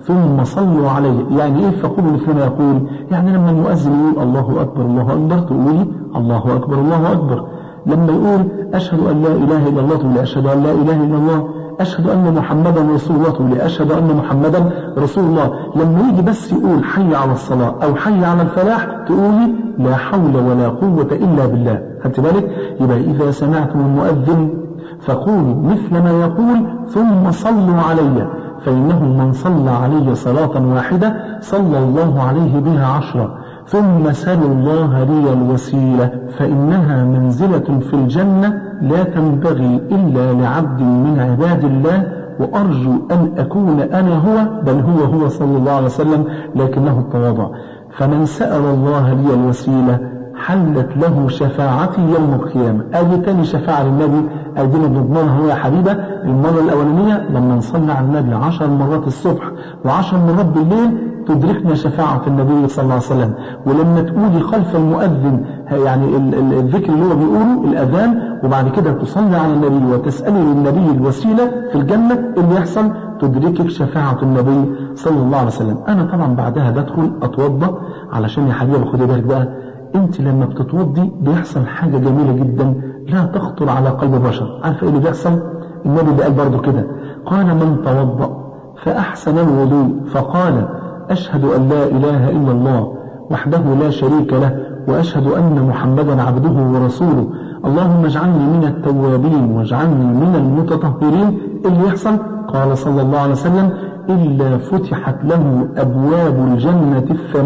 Speaker 3: ثم صلوا علي. يعني إيه فقولوا مثل ما يقول؟ يعني لما المؤذن يقول الله أكبر الله أكبر تقولي الله أكبر الله أكبر. لما يقول أشهد أن لا إله إلا الله تقولي أشهد أن لا إله إلا الله. أشهد أن محمدا رسول الله تقولي أشهد أن محمدا رسول الله. لما يجي بس يقول حي على الصلاة أو حي على الفلاح تقولي لا حول ولا قوة إلا بالله. خدت بالك؟ يبقى إذا سمعتم المؤذن فقولوا مثل ما يقول ثم صلوا علي، فإنه من صلى علي صلاة واحدة صلى الله عليه بها 10. ثم سلوا الله لي الوسيلة فإنها منزلة في الجنة لا تنبغي إلا لعبد من عباد الله، وأرجو أن أكون أنا هو، بل هو صلى الله عليه وسلم لكنه التواضع. فمن سأل الله لي الوسيلة حلت له شفاعتي يوم القيامة. أدي تاني شفاعة للنبي أدينا بنضمنها هو يا حبيبة. المرة الأولانية لما نصلي على النبي 10 مرات الصبح و10 مرات بالليل تدركنا شفاعة النبي صلى الله عليه وسلم. ولما تقولي خلف المؤذن يعني الذكر اللي هو بيقوله الأذان، وبعد كده تصلي على النبي وتسألي للنبي الوسيلة في الجنة، اللي يحصل تدركك شفاعة النبي صلى الله عليه وسلم. أنا طبعا بعدها بدخل أتوضأ علشان يا حبيبة خدي بالك بقى، أنت لما بتتوضي بيحصل حاجة جميلة جدا لا تخطر على قلب بشر. عارفة إيه اللي بيحصل؟ النبي اللي قال برضو كده، قال من توضأ فأحسن الوضوء فقال أشهد أن لا إله إلا الله وحده لا شريك له وأشهد أن محمدا عبده ورسوله اللهم اجعلني من التوابين واجعلني من المتطهرين، اللي يحصل قال صلى الله عليه وسلم إلا فتحت له أبواب الجنة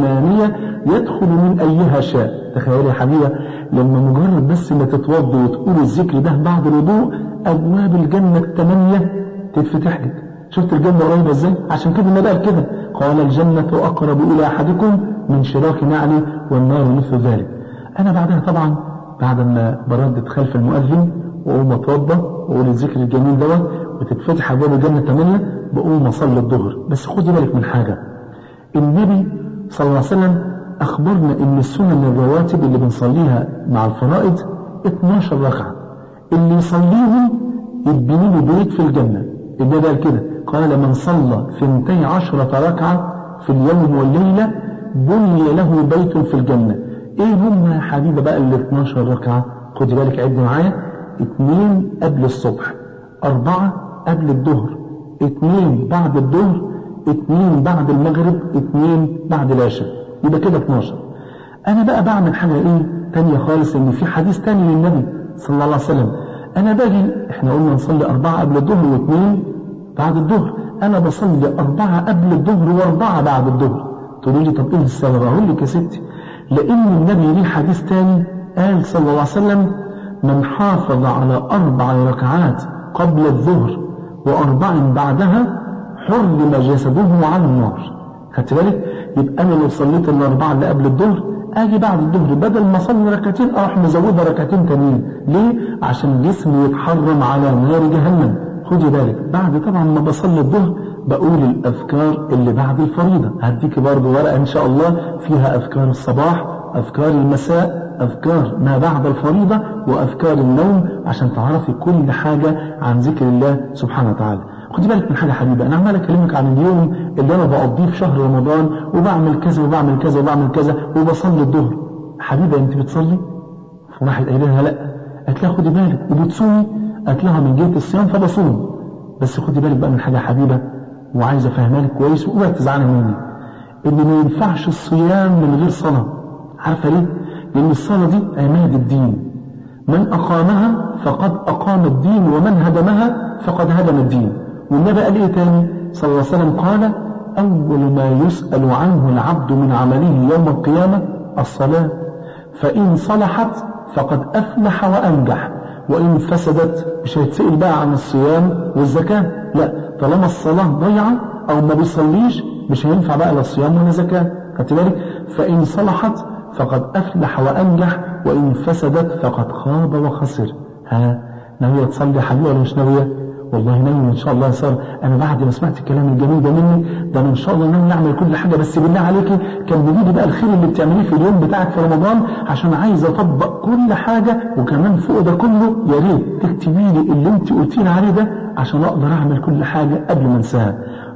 Speaker 3: 8 يدخل من أيها شاء. تخيل يا حبيبة لما مجرد بس ما تتوضى وتقول الذكر ده بعد الوضوء أبواب الجنة 8 تتفتح لك. شفت الجنة قريبة ازاي؟ عشان كده النبي قال كده، قال الجنة أقرب إلى أحدكم من شراك نعله والنار مثل ذلك. أنا بعدها طبعا بعد ما بردد خلف المؤذن وأقوم أتوضى وأقول الذكر الجميل دوت وتتفتح أبواب الجنة 8 بقوم أصلي الظهر. بس خدي بالك من حاجة، النبي صلى الله عليه وسلم أخبرنا إن السنن الرواتب اللي بنصليها مع الفرائض 12 ركعة، اللي يصليهم يبني له بيت في الجنة. النبي قال كده، قال من صلى 12 ركعة في اليوم والليلة بني له بيت في الجنة. ايه هم يا حبيبة بقى ال 12 ركعة؟ خدي بالك عد معايا، 2 قبل الصبح، 4 قبل الظهر، 2 بعد الظهر، 2 بعد المغرب، 2 بعد العشاء، يبقى كده 12. انا بقى بعمل حاجة ايه تانية خالص، ان في حديث تاني للنبي صلى الله عليه وسلم، انا باجي احنا قلنا نصلي 4 قبل الظهر و2 بعد الظهر، انا بصلي 4 قبل الظهر و4 بعد الظهر. تقولي لي طب ايه السبب؟ اقول لك يا ستي، لان النبي ليه حديث تاني قال صلى الله عليه وسلم من حافظ على 4 ركعات قبل الظهر و4 بعدها حرم جسده على النار. خدت بالك؟ يبقى انا لو صليت ال4 اللي قبل الظهر اجي بعد الظهر بدل ما اصلي ركعتين اروح مزودها ركعتين تانيين. ليه؟ عشان جسمي يتحرم على نار جهنم. خدي بالك بعد طبعا ما بصلي الظهر بقول الأذكار اللي بعد الفريضة. هديك برضو ورقة إن شاء الله فيها أذكار الصباح، أذكار المساء، أذكار ما بعد الفريضة، وأذكار النوم، عشان تعرفي كل حاجة عن ذكر الله سبحانه وتعالى. خدي بالك من حاجة حبيبة، أنا عمال أكلمك عن اليوم اللي أنا بقضيه في شهر رمضان وبعمل كذا وبعمل كذا وبعمل كذا وبصلي الظهر. حبيبة أنت بتصلي؟ فواحد قال لها لا، قالت لها خدي بالك وبتصومي؟ قالت لها من جهة الصيام فبصوم. بس خدي بالك بقى من حاجة حبيبة وعايز افهمها لك كويس واوعي تزعلي مني، ان ما ينفعش الصيام من غير صلاة. عارفه ليه؟ لان الصلاة دي عماد الدين، من اقامها فقد اقام الدين ومن هدمها فقد هدم الدين. والنبي قال ايه تاني صلى الله عليه وسلم؟ قال اول ما يسأل عنه العبد من عمله يوم القيامة الصلاة، فان صلحت فقد افلح وانجح، وان فسدت مش هيتسأل بقى عن الصيام والزكاة، لا، طالما الصلاة ضيعة أو ما بيصليش مش هينفع بقى لا صيام ولا زكاة. خدت بالك؟ فإن صلحت فقد أفلح وأنجح، وإن فسدت فقد خاب وخسر. ها ناوية تصلي حبيبي ولا مش ناوية؟ والله ناوي إن شاء الله يا سارة. أنا بعد ما سمعت الكلام الجميل ده مني ده أنا إن شاء الله ناوي أعمل كل حاجة، بس بالله عليكي كان بيجي بقى الخير اللي بتعمليه في اليوم بتاعك في رمضان، عشان عايز أطبق كل حاجة، وكمان فوق ده كله يا ريت تكتبي لي اللي أنت قلتين عليه ده عشان أقدر أعمل كل حاجة قبل ما أنساها.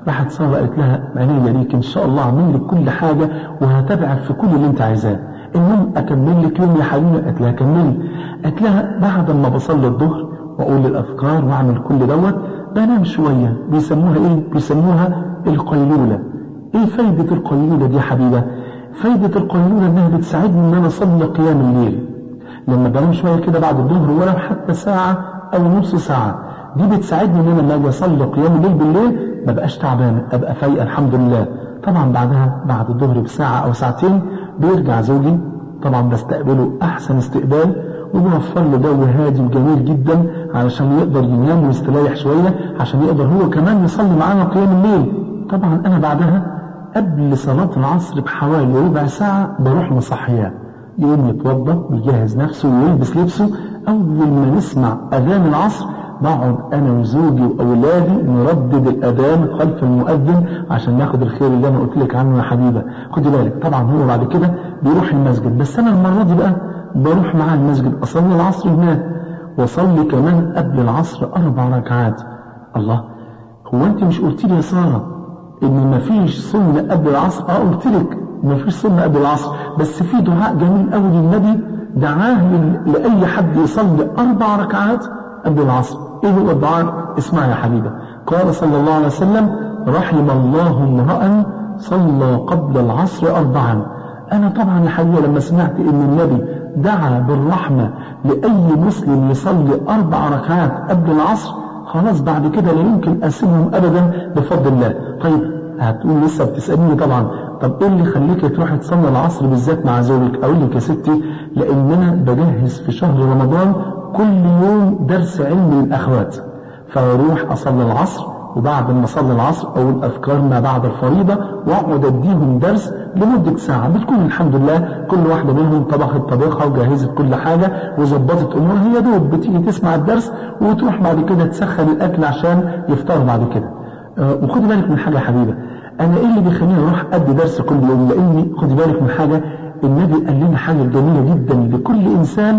Speaker 3: راحت سارة قالت لها عينيا ليك إن شاء الله أعمل لك كل حاجة وهتابعك في كل اللي أنت عايزاه. المهم أكمل لك يوم يا حبيبي؟ قالت لها كملي. قالت لها بعد ما بصلي الظهر وأقول الأذكار وأعمل كل دوت بنام شوية، بيسموها إيه؟ بيسموها القيلولة. إيه فايدة القيلولة دي يا حبيبة؟ فايدة القيلولة إنها بتساعدني إن أنا أصلي قيام الليل. لما بنام شوية كده بعد الظهر ولو حتى ساعة أو نص ساعة، دي بتساعدني إن أنا لما أجي أصلي قيام الليل بالليل ما بقاش تعبان، أبقى فايق الحمد لله. طبعا بعدها بعد الظهر بساعة أو ساعتين بيرجع زوجي، طبعا بستقبله أحسن استقبال وبوفر له جو هادي وجميل جدا علشان يقدر ينام ويستريح شوية عشان يقدر هو كمان يصلي معانا قيام الليل. طبعا أنا بعدها قبل صلاة العصر بحوالي ربع ساعة بروح مصحياه، يقوم يتوضى ويجهز نفسه ويلبس لبسه. أول ما نسمع أذان العصر بقعد أنا وزوجي وأولادي نردد الأذان خلف المؤذن عشان ناخد الخير اللي أنا قلت لك عنه يا حبيبة. خدي بالك طبعا هو بعد كده بيروح المسجد، بس أنا المرة دي بقى بروح معاه المسجد أصلي العصر هناك وأصلي كمان قبل العصر 4 ركعات. الله، هو أنت مش قلت لي يا سارة إن مفيش سنة قبل العصر؟ قلت لك مفيش سنة قبل العصر، بس في دعاء جميل قوي للنبي دعاه لأي حد يصلي 4 ركعات قبل العصر. إيه هو الدعاء؟ اسمع يا حبيبة. قال صلى الله عليه وسلم: رحم الله امرأ صلى قبل العصر 4. أنا طبعا يا حبيبة لما سمعت إن النبي دعا بالرحمة لأي مسلم يصلي 4 ركعات قبل العصر، خلاص بعد كده لا يمكن أسيبهم أبدا بفضل الله. طيب هتقول لسه بتسألني طبعا طب إيه اللي خليك تروح تصلي العصر بالذات مع زوجك؟ أقول لك يا ستي لأن أنا بجهز في شهر رمضان كل يوم درس علم للأخوات، فأروح أصلي العصر وبعد ما أصلي العصر أقول أذكار ما بعد الفريضة وأقعد أديهم درس لمدة ساعة. بتكون الحمد لله كل واحدة منهم طبخت طبخها وجهزت كل حاجة وظبطت أمورها، هي دوب بتيجي تسمع الدرس وتروح بعد كده تسخن الأكل عشان يفطر بعد كده. وخدي بالك من حاجة يا حبيبة، أنا إيه اللي بيخليني أروح أدي درس كل يوم؟ لأني خدي بالك من حاجة، النبي قال لنا حاجة جميلة جدا لكل إنسان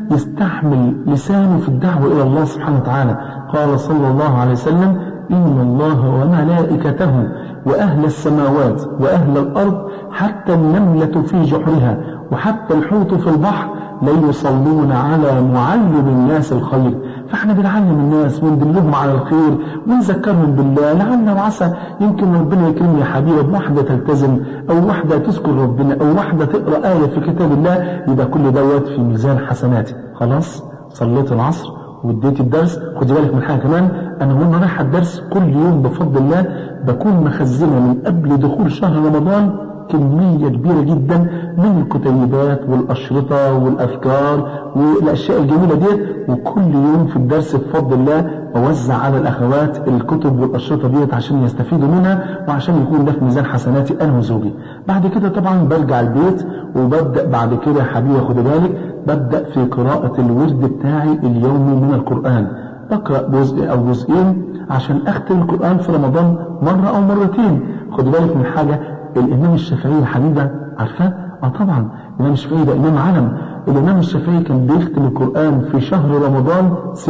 Speaker 3: يستحمل لسانه في الدعوة إلى الله سبحانه وتعالى. قال صلى الله عليه وسلم: إن الله وملائكته وأهل السماوات وأهل الأرض حتى النملة في جحرها وحتى الحوت في البحر لا يصلون على معلم الناس الخير. فاحنا بنعلم الناس وندلهم على الخير ونذكرهم بالله، لعل وعسى يمكن ربنا يكرم يا حبيبي بواحدة تلتزم أو واحدة تذكر ربنا أو واحدة تقرأ آية في كتاب الله، يبقى كل دوت في ميزان حسناتي. خلاص صليت العصر واديت الدرس. خدي بالك من حاجة كمان، أنا وانا رايح الدرس كل يوم بفضل الله بكون مخزنة من قبل دخول شهر رمضان كمية كبيرة جدا من الكتيبات والأشرطة والأذكار والأشياء الجميلة دي، وكل يوم في الدرس بفضل الله أوزع على الأخوات الكتب والأشرطة دي عشان يستفيدوا منها وعشان يكون ده في ميزان حسناتي أنا وزوجي. بعد كده طبعا برجع البيت وببدأ بعد كده يا حبيبي خدي بالك ببدأ في قراءة الورد بتاعي اليومي من القرآن. بقرأ جزء أو جزئين عشان أختم القرآن في رمضان مرة أو مرتين. خدي بالك من حاجة، الإمام الشافعي حبيبة عارفة؟ طبعا الإمام الشافعي ده إمام علم. الإمام الشافعي كان بيختم القرآن في شهر رمضان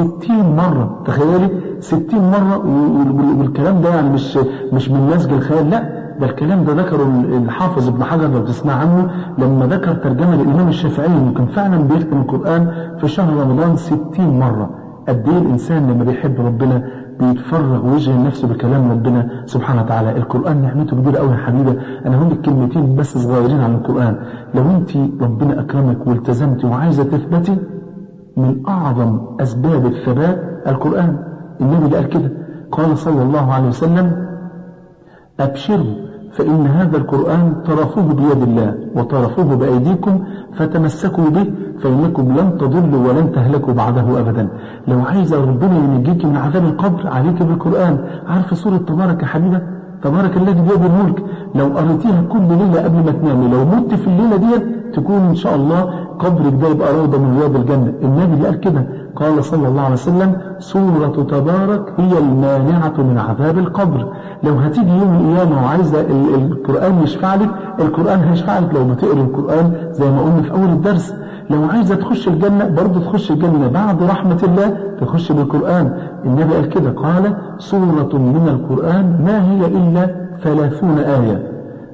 Speaker 3: 60 مرة. تخيلي 60 مرة، والكلام ده يعني مش من نسج الخيال، لا ده الكلام ده ذكره الحافظ ابن حجر لو تسمع عنه لما ذكر ترجمة للإمام الشافعي إنه كان فعلا بيختم القرآن في شهر رمضان 60 مرة. قد ايه الإنسان لما بيحب ربنا بيتفرغ ويشغل نفسه بكلام ربنا سبحانه وتعالى. القرآن نعمته كبيرة قوي يا حبيبة. أنا هقول لك كلمتين بس صغيرين عن القرآن. لو أنت ربنا أكرمك والتزمتي وعايزة تثبتي، من أعظم أسباب الثبات القرآن. النبي اللي قال كده، قال صلى الله عليه وسلم: أبشروا فإن هذا القرآن طرفوه بيد الله وطرفوه بأيديكم فتمسكوا به فإنكم لن تضلوا ولن تهلكوا بعده أبدا. لو عايزة ربنا ينجيك من عذاب القبر عليك بالقرآن. عارفة سورة تبارك يا حبيبة؟ تبارك الذي بيده الملك، لو قريتيها كل ليلة قبل ما تنامي، لو مت في الليلة دي تكون إن شاء الله قبرك ده يبقى روضة من رياض الجنة. النبي اللي قال كده قال صلى الله عليه وسلم: سورة تبارك هي المانعة من عذاب القبر. لو هتيجي يوم القيامة وعايزة القرآن يشفع لك، القرآن هيشفع لك لو بتقرأ القرآن زي ما قلنا في أول الدرس. لو عايزة تخش الجنة برضه تخش الجنة بعد رحمة الله تخش بالقرآن. النبي قال كده، قال سورة من القرآن ما هي إلا 30 آية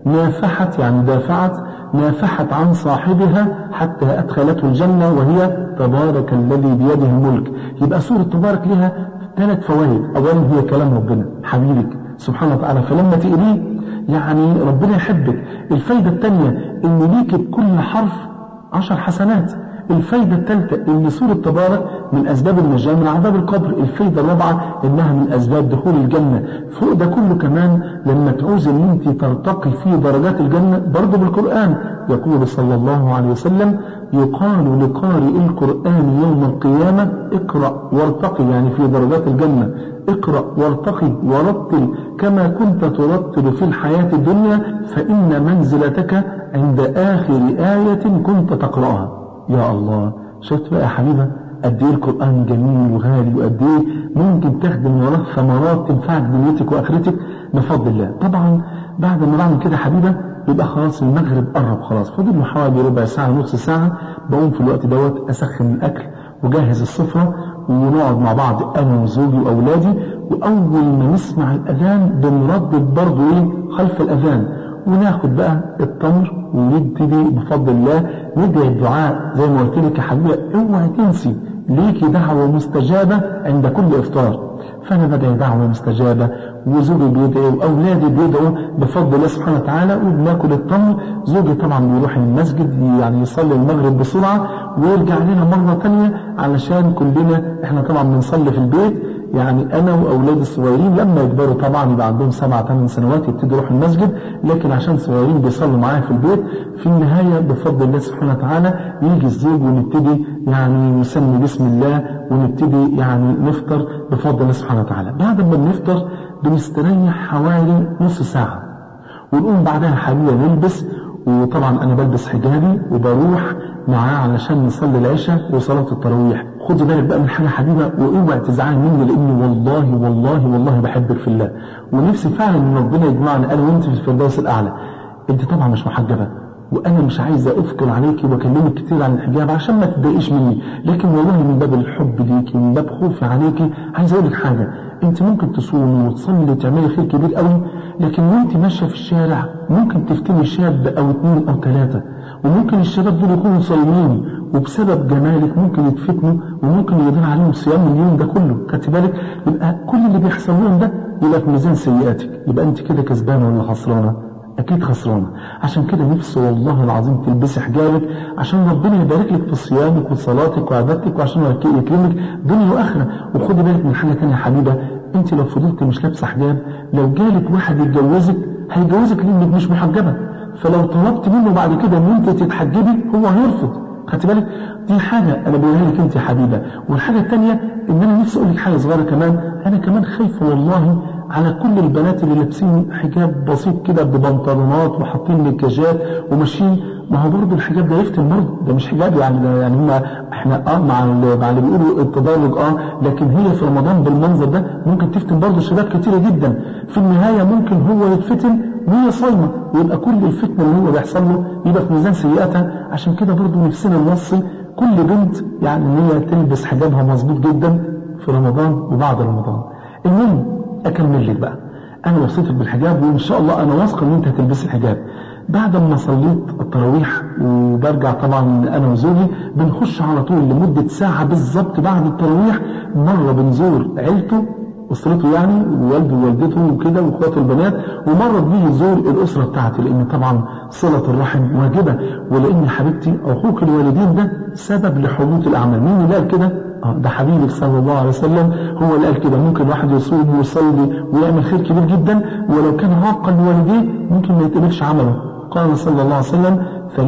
Speaker 3: نافحت يعني دافعت نافحت عن صاحبها حتى أدخلته الجنة وهي تبارك الذي بيده الملك. يبقى سورة تبارك لها 3 فوائد. أولا هي كلام ربنا حبيبك سبحانه وتعالى، فلما تقريه يعني ربنا يحبك. الفايدة الثانية إن ليك بكل حرف 10 حسنات. الفايدة الثالثة إن سورة تبارك من أسباب النجاة من عذاب القبر. الفايدة الرابعة إنها من أسباب دخول الجنة. فوق ده كله كمان لما تعوز إن أنت ترتقي في درجات الجنة برضه بالقرآن. يقول صلى الله عليه وسلم يقال لقارئ القرآن يوم القيامة اقرأ وارتقي، يعني في درجات الجنة اقرأ وارتقي ورتل كما كنت ترتل في الحياة الدنيا فإن منزلتك عند آخر آية كنت تقرأها. يا الله، شفت بقى يا حبيبة قد ايه القرآن جميل وغالي، وقد ايه ممكن تخدم وراه ثمرات تنفعك دنيتك واخرتك بفضل الله. طبعا بعد ما بعمل كده حبيبة يبقى خلاص المغرب قرب، خلاص فاضل له حوالي ربع ساعة نص ساعة. بقوم في الوقت دوت اسخن الاكل وجهز السفرة ونقعد مع بعض انا وزوجي واولادي. واول ما نسمع الاذان بنردد برضه ايه خلف الاذان، وناخد بقى التمر ونبتدي بفضل الله ندعي الدعاء زي ما قلت لك يا حبيبه. اوعي تنسي ليكي دعوه مستجابه عند كل افطار. فانا بدعي دعوه مستجابه وزوجي بيدعي واولادي بيدعوا بفضل الله سبحانه وتعالى، وبناكل التمر. زوجي طبعا بيروح المسجد يعني يصلي المغرب بسرعه ويرجع لنا مره ثانيه علشان كلنا احنا طبعا بنصلي في البيت. يعني انا واولادي الصغيرين لما يكبروا طبعا يبقى عندهم 7-8 سنوات يبتدوا يروحوا المسجد، لكن عشان صغيرين بيصلوا معايا في البيت. في النهايه بفضل الله سبحانه وتعالى يجي الزوج ونبتدي يعني نسمي بسم الله ونبتدي يعني نفطر بفضل الله سبحانه وتعالى. بعد ما بنفطر بنستريح حوالي نص ساعه ونقوم بعدها حبيبه نلبس، وطبعا انا بلبس حجابي وبروح معاه علشان نصلي العشاء وصلاه التراويح. خدي بالك بقى من حاجه حبيبه واوعي تزعلي مني، لاني والله والله والله بحبك في الله ونفسي فعلا ان ربنا يجمعنا انا وانت في الفردوس الاعلى. انت طبعا مش محجبه وانا مش عايزه اثقل عليكي واكلمك كتير عن الحجاب عشان ما تضايقيش مني، لكن والله من باب الحب ليكي من باب خوفي عليكي عايز اقول لك حاجه. انت ممكن تصومي وتصلي وتعملي خير كبير قوي، لكن وانت ماشيه في الشارع ممكن تفتني شاب او 2 أو 3، وممكن الشباب دول يكونوا صايمين وبسبب جمالك ممكن يتفتنوا وممكن يضيع عليهم صيام اليوم ده كله. خدت بالك؟ يبقى كل اللي بيحصل لهم ده يبقى في ميزان سيئاتك. يبقى انت كده كسبانه ولا خسرانه؟ اكيد خسرانه. عشان كده نفسي والله العظيم تلبسي حجابك عشان ربنا يبارك لك في صيامك وصلاتك وعبادتك وعشان يكرمك دنيا واخره. وخدي بالك من حاجه ثانيه يا حبيبه، انت لو فضلت مش لابسه حجاب لو جالك واحد يتجوزك هيجوزك لانك مش محجبه، فلو طلبت منه بعد كده ان انت تتحجبي هو هيرفض. خدت بالك؟ دي حاجه انا بقولها لك انت يا حبيبه. والحاجه الثانيه ان انا نفسي اقول لك حاجه صغيره كمان، انا كمان خايفه والله على كل البنات اللي لابسين حجاب بسيط كده ببنطلونات وحاطين مكياجات وماشيين. ما هو برضه الحجاب ده يفتن برضه، ده مش حجاب يعني هم احنا مع اللي بيقولوا التدرج لكن هي في رمضان بالمنظر ده ممكن تفتن برضه شباب كتيره جدا. في النهايه ممكن هو يتفتن وهي صايمه ويبقى كل الفتنه اللي هو بيحصل له يبقى في ميزان سيئاتها. عشان كده برضه نفسنا نوصي كل بنت يعني ان هي تلبس حجابها مظبوط جدا في رمضان وبعد رمضان. المهم اكمل لك بقى، انا وصيتك بالحجاب وان شاء الله انا واثقه ان انت هتلبسي الحجاب. بعد ما صليت التراويح وبرجع طبعا انا وزوجي بنخش على طول لمده ساعه بالظبط بعد التراويح مره بنزور عيلته اسرته يعني ووالده ووالدته وكده واخواته البنات، ومره بنيجي نزور الاسره بتاعتي لان طبعا صله الرحم واجبه، ولان حبيبتي اخوك الوالدين ده سبب لحبوط الاعمال. مين اللي قال كده؟ ده حبيبك صلى الله عليه وسلم هو اللي قال كده. ممكن واحد يصوم ويصلي ويعمل خير كبير جدا ولو كان عاقل والديه ممكن ما يتقبلش عمله. قال صلى الله عليه وسلم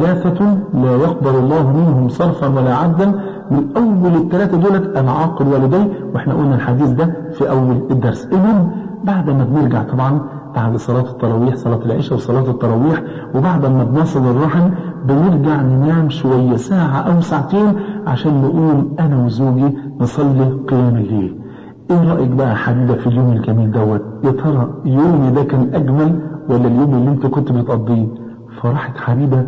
Speaker 3: 3 لا يقبل الله منهم صرفا ولا عدلا، من اول ال3 دولت العاقل والديه، واحنا قلنا الحديث ده في اول الدرس. المهم بعد ما بنرجع طبعا بعد صلاة التراويح صلاة العشاء وصلاة التراويح وبعد ما بنصل الرحم بنرجع ننام شوية ساعة أو ساعتين عشان نقوم أنا وزوجي نصلي قيام الليل. إيه رأيك بقى يا حبيبة في اليوم الجميل دوت؟ يا ترى يومي ده كان أجمل ولا اليوم اللي أنت كنت بتقضيه؟ فرحت حبيبة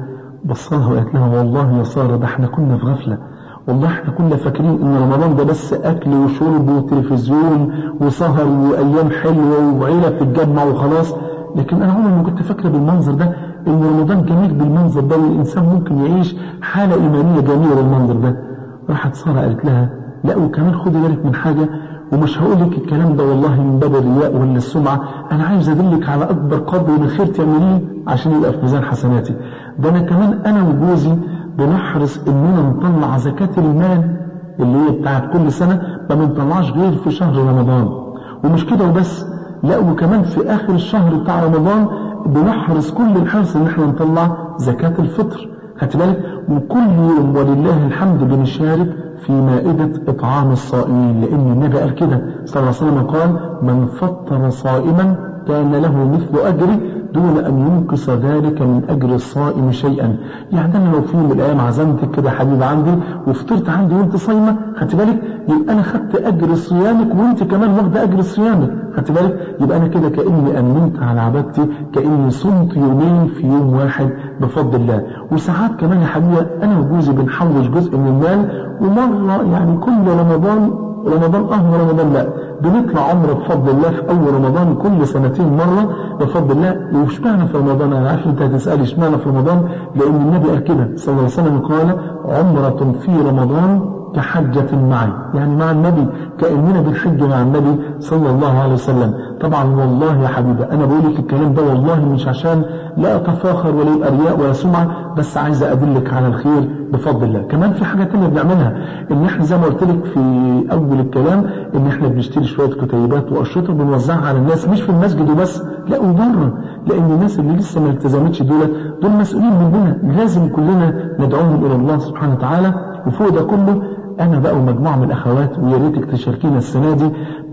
Speaker 3: بصلها وقالت لها والله يا سارة ده احنا كنا في غفلة، والله احنا كنا فاكرين ان رمضان ده بس اكل وشرب وتلفزيون وسهر وايام حلوة وعيلة بتتجمع وخلاص، لكن انا عمري ما كنت فاكرة بالمنظر ده ان رمضان جميل بالمنظر ده والانسان ممكن يعيش حالة ايمانية جميلة بالمنظر ده. راحت سارة قالت لها لا وكمان خدي بالك من حاجة، ومش هقول لك الكلام ده والله من باب الرياء ولا السمعة، انا عايز ادلك على اكبر قدر من خير تعمليه عشان يبقى في ميزان حسناتي. ده انا كمان انا وجوزي بنحرص اننا نطلع زكاة المال اللي هي بتاعت كل سنة، ما بنطلعش غير في شهر رمضان. ومش كده وبس، لا وكمان في اخر الشهر بتاع رمضان بنحرص كل الحرص ان احنا نطلع زكاة الفطر، خدت بالك؟ وكل يوم ولله الحمد بنشارك في مائدة إطعام الصائمين، لأن النبي قال كده صلى الله عليه وسلم قال من فطر صائما كان له مثل أجره دون أن ينقص ذلك من أجر الصائم شيئا. يعني أنا لو في يوم من الأيام عزمتك كده حبيب عندي وفطرت عندي وانت صايمة، خدت بالك؟ يبقى أنا خدت أجر صيامك وانت كمان واخدة أجر صيامك، خدت بالك؟ يبقى أنا كده كأني أمنت على عبادتي، كأني صمت يومين في يوم واحد بفضل الله. وساعات كمان يا حبيبي أنا وجوزي بنحوش جزء من المال، ومرة يعني كل رمضان ورمضان لا بنطلع عمره بفضل الله في أول رمضان كل سنتين مرة بفضل الله. واشمعنى في رمضان؟ أنا عارف أنت هتسألي اشمعنى في رمضان، لأن النبي قال كده صلى الله عليه وسلم قال عمرة في رمضان كحجة معي، يعني مع النبي كأننا بنحج مع النبي صلى الله عليه وسلم. طبعا والله يا حبيبي أنا بقول لك الكلام ده والله مش عشان لا أتفاخر ولا يبقى رياء ولا سمعة، بس عايز أدلك على الخير بفضل الله. كمان في حاجة تانية بنعملها، إن إحنا زي ما قلت لك في أول الكلام إن إحنا بنشتري شوية كتيبات وأشرطة بنوزعها على الناس، مش في المسجد وبس، لا وبره، لأن الناس اللي لسه ما التزمتش دول مسؤولين مننا، لازم كلنا ندعوهم إلى الله سبحانه وتعالى. وفوق ده كله أنا بقى ومجموعة من الأخوات ويا ريتك تشاركينا السنة دي،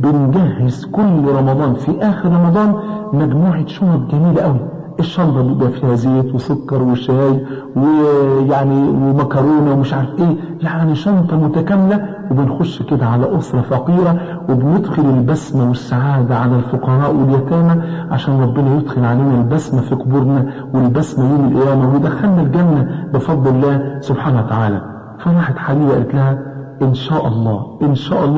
Speaker 3: بنجهز كل رمضان في آخر رمضان مجموعة شنط جميلة قوي. الشنطة بيبقى فيها زيت وسكر وشاي ويعني ومكرونة ومش عارف ايه، يعني شنطة متكاملة، وبنخش كده على أسرة فقيرة وبندخل البسمة والسعادة على الفقراء واليتامى عشان ربنا يدخل علينا البسمة في قبورنا والبسمة يوم القيامة ويدخلنا الجنة بفضل الله سبحانه وتعالى. فراحت حبيبة قالت لها إن شاء الله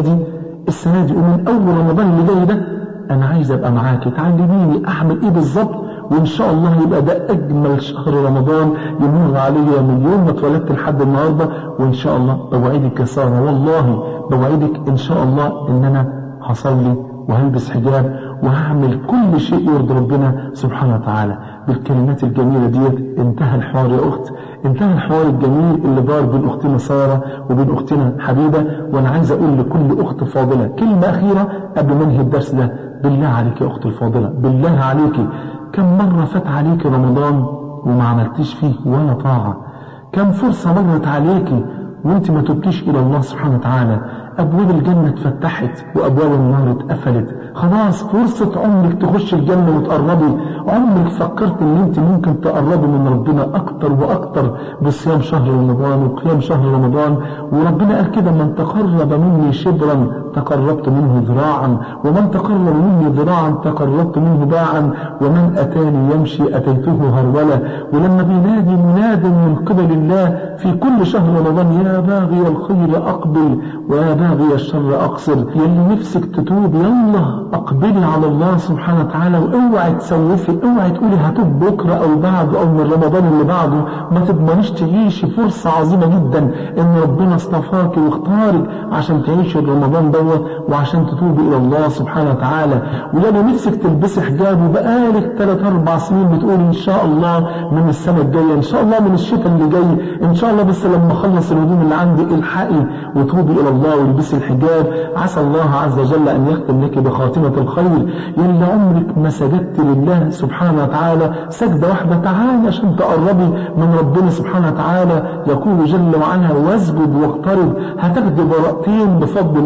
Speaker 3: السنة دي ومن أول رمضان اللي جاي ده أنا عايز أبقى معاكي، تعلميني أعمل إيه بالظبط، وإن شاء الله يبقى ده أجمل شهر رمضان يمر عليا من يوم ما اتولدت لحد النهاردة. وإن شاء الله بوعدك يا سارة، والله بوعدك إن شاء الله إن أنا هصلي وهلبس حجاب وهعمل كل شيء يرضي ربنا سبحانه وتعالى. بالكلمات الجميلة ديت انتهى الحوار يا أخت، انتهى الحوار الجميل اللي دار بين أختنا سارة وبين أختنا حبيبة. وأنا عايز أقول لكل أخت فاضلة كلمة أخيرة قبل ما انهي الدرس ده. بالله عليك يا أختي الفاضلة، بالله عليك، كم مرة فات عليك رمضان وما عملتيش فيه ولا طاعة؟ كم فرصة مرت عليك وانت ما تبتيش إلى الله سبحانه وتعالى؟ أبواب الجنة اتفتحت وأبواب النار اتقفلت، خلاص فرصة عمرك تخش الجنة وتقربي. عمرك فكرت ان انت ممكن تقربي من ربنا اكتر واكتر بصيام شهر رمضان وقيام شهر رمضان؟ وربنا قال كده من تقرب مني شبرا تقربت منه ذراعا، ومن تقرب مني ذراعا تقربت منه باعا، ومن أتاني يمشي أتيته هرولة. ولما بينادي مناد من قبل الله في كل شهر رمضان يا باغي الخير أقبل ويا باغي الشر أقصر، يلي نفسك تتوب يلا أقبلي على الله سبحانه وتعالى، واوعي تسوفي، اوعي تقولي هتوب بكرة أو بعد أو من رمضان اللي بعده. ما تضمنيش تعيشي فرصة عظيمة جدا إن ربنا اصطفاك واختارك عشان تعيشي رمضان دوت وعشان تتوبي إلى الله سبحانه وتعالى. ولو نفسك تلبسي حجاب وبقالك 3-4 سنين بتقولي إن شاء الله من السنة الجاية، إن شاء الله من الشتاء اللي جاي، إن شاء الله بس لما أخلص الهدوم اللي عندي الحقي وتوبي إلى الله والبسي الحجاب، عسى الله عز وجل أن يختم لك بخاتمة الخير. يلي عمرك ما سجدت لله سبحانه وتعالى سجدة واحدة، تعالى عشان تقربي من ربنا سبحانه وتعالى. يقول جل وعلا واسجد واقترب، هتاخدي براءتين بفضل الله سبحانه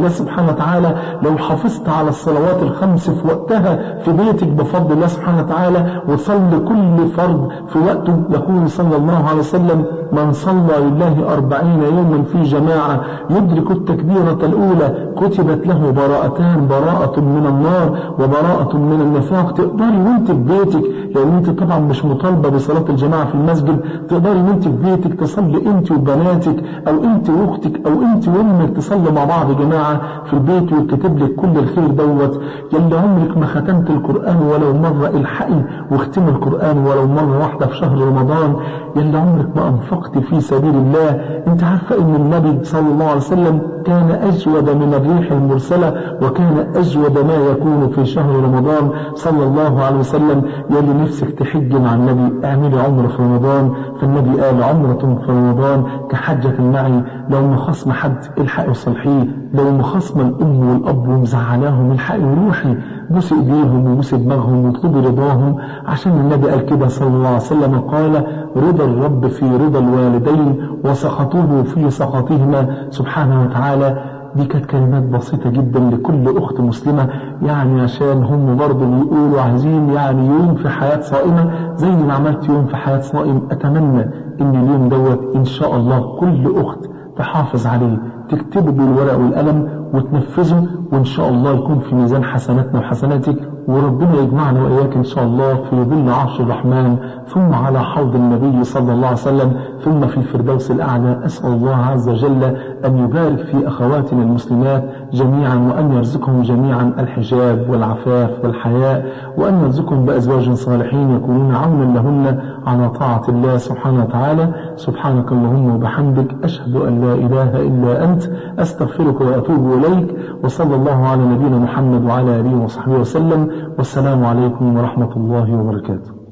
Speaker 3: سبحانه وتعالى لو حافظت على الصلوات الخمس في وقتها في بيتك بفضل الله سبحانه وتعالى، وصلي كل فرض في وقته. يقول صلى الله عليه وسلم: من صلى لله 40 يوما في جماعة يدرك التكبيرة الأولى كتبت له براءتان، براءة من النار وبراءة من النفاق. تقدري وانت في بيتك، لأن انت طبعا مش مطالبة بصلاة الجماعة في المسجد، تقدري وانت في بيتك تصلي انت وبناتك أو انت واختك أو انت وامك، تصلي مع بعض جماعة في البيت ويكتب لك كل الخير دوت. يلي عمرك ما ختمت القرآن ولو مرة، الحقي واختم القرآن ولو مرة واحدة في شهر رمضان. يلي عمرك ما أنفقت في سبيل الله. انت عارفة ان النبي صلى الله عليه وسلم كان أجود من الريح المرسلة، وكان أجود ما يكون في شهر رمضان صلى الله عليه وسلم. يلي نفسك تحج مع النبي اعملي عمرة في رمضان، فالنبي قال: عمرة في رمضان كحجة معي. لو مخصم حد الحقي وصلحيه، لو مخصم الأم والأب ومزعلاهم الحقي وروحي بوسي ايديهم وبوسي دماغهم واطلبي رضاهم، عشان النبي قال كده صلى الله عليه وسلم، قال: رضا الرب في رضا الوالدين وسخطه في سخطهما سبحانه وتعالى. دي كانت كلمات بسيطة جدا لكل أخت مسلمة، يعني عشان هم برضه بيقولوا عايزين يعني يوم في حياة صائمة زي ما عملت يوم في حياة صائم. أتمنى إن اليوم دوت إن شاء الله كل أخت تحافظ عليه، تكتبه بالورق والقلم وتنفذه، وإن شاء الله يكون في ميزان حسناتنا وحسناتك، وربنا يجمعنا وإياك إن شاء الله في ظل عرش الرحمن، ثم على حوض النبي صلى الله عليه وسلم، ثم في الفردوس الأعلى. أسأل الله عز وجل أن يبارك في أخواتنا المسلمات جميعا، وأن يرزقهم جميعا الحجاب والعفاف والحياء، وأن يرزقهم بأزواج صالحين يكونون عونا لهن على طاعة الله سبحانه وتعالى. سبحانك اللهم وبحمدك، أشهد أن لا إله إلا أنت، أستغفرك وأتوب إليك. وصلى الله على نبينا محمد وعلى آله وصحبه وسلم، والسلام عليكم ورحمة الله وبركاته.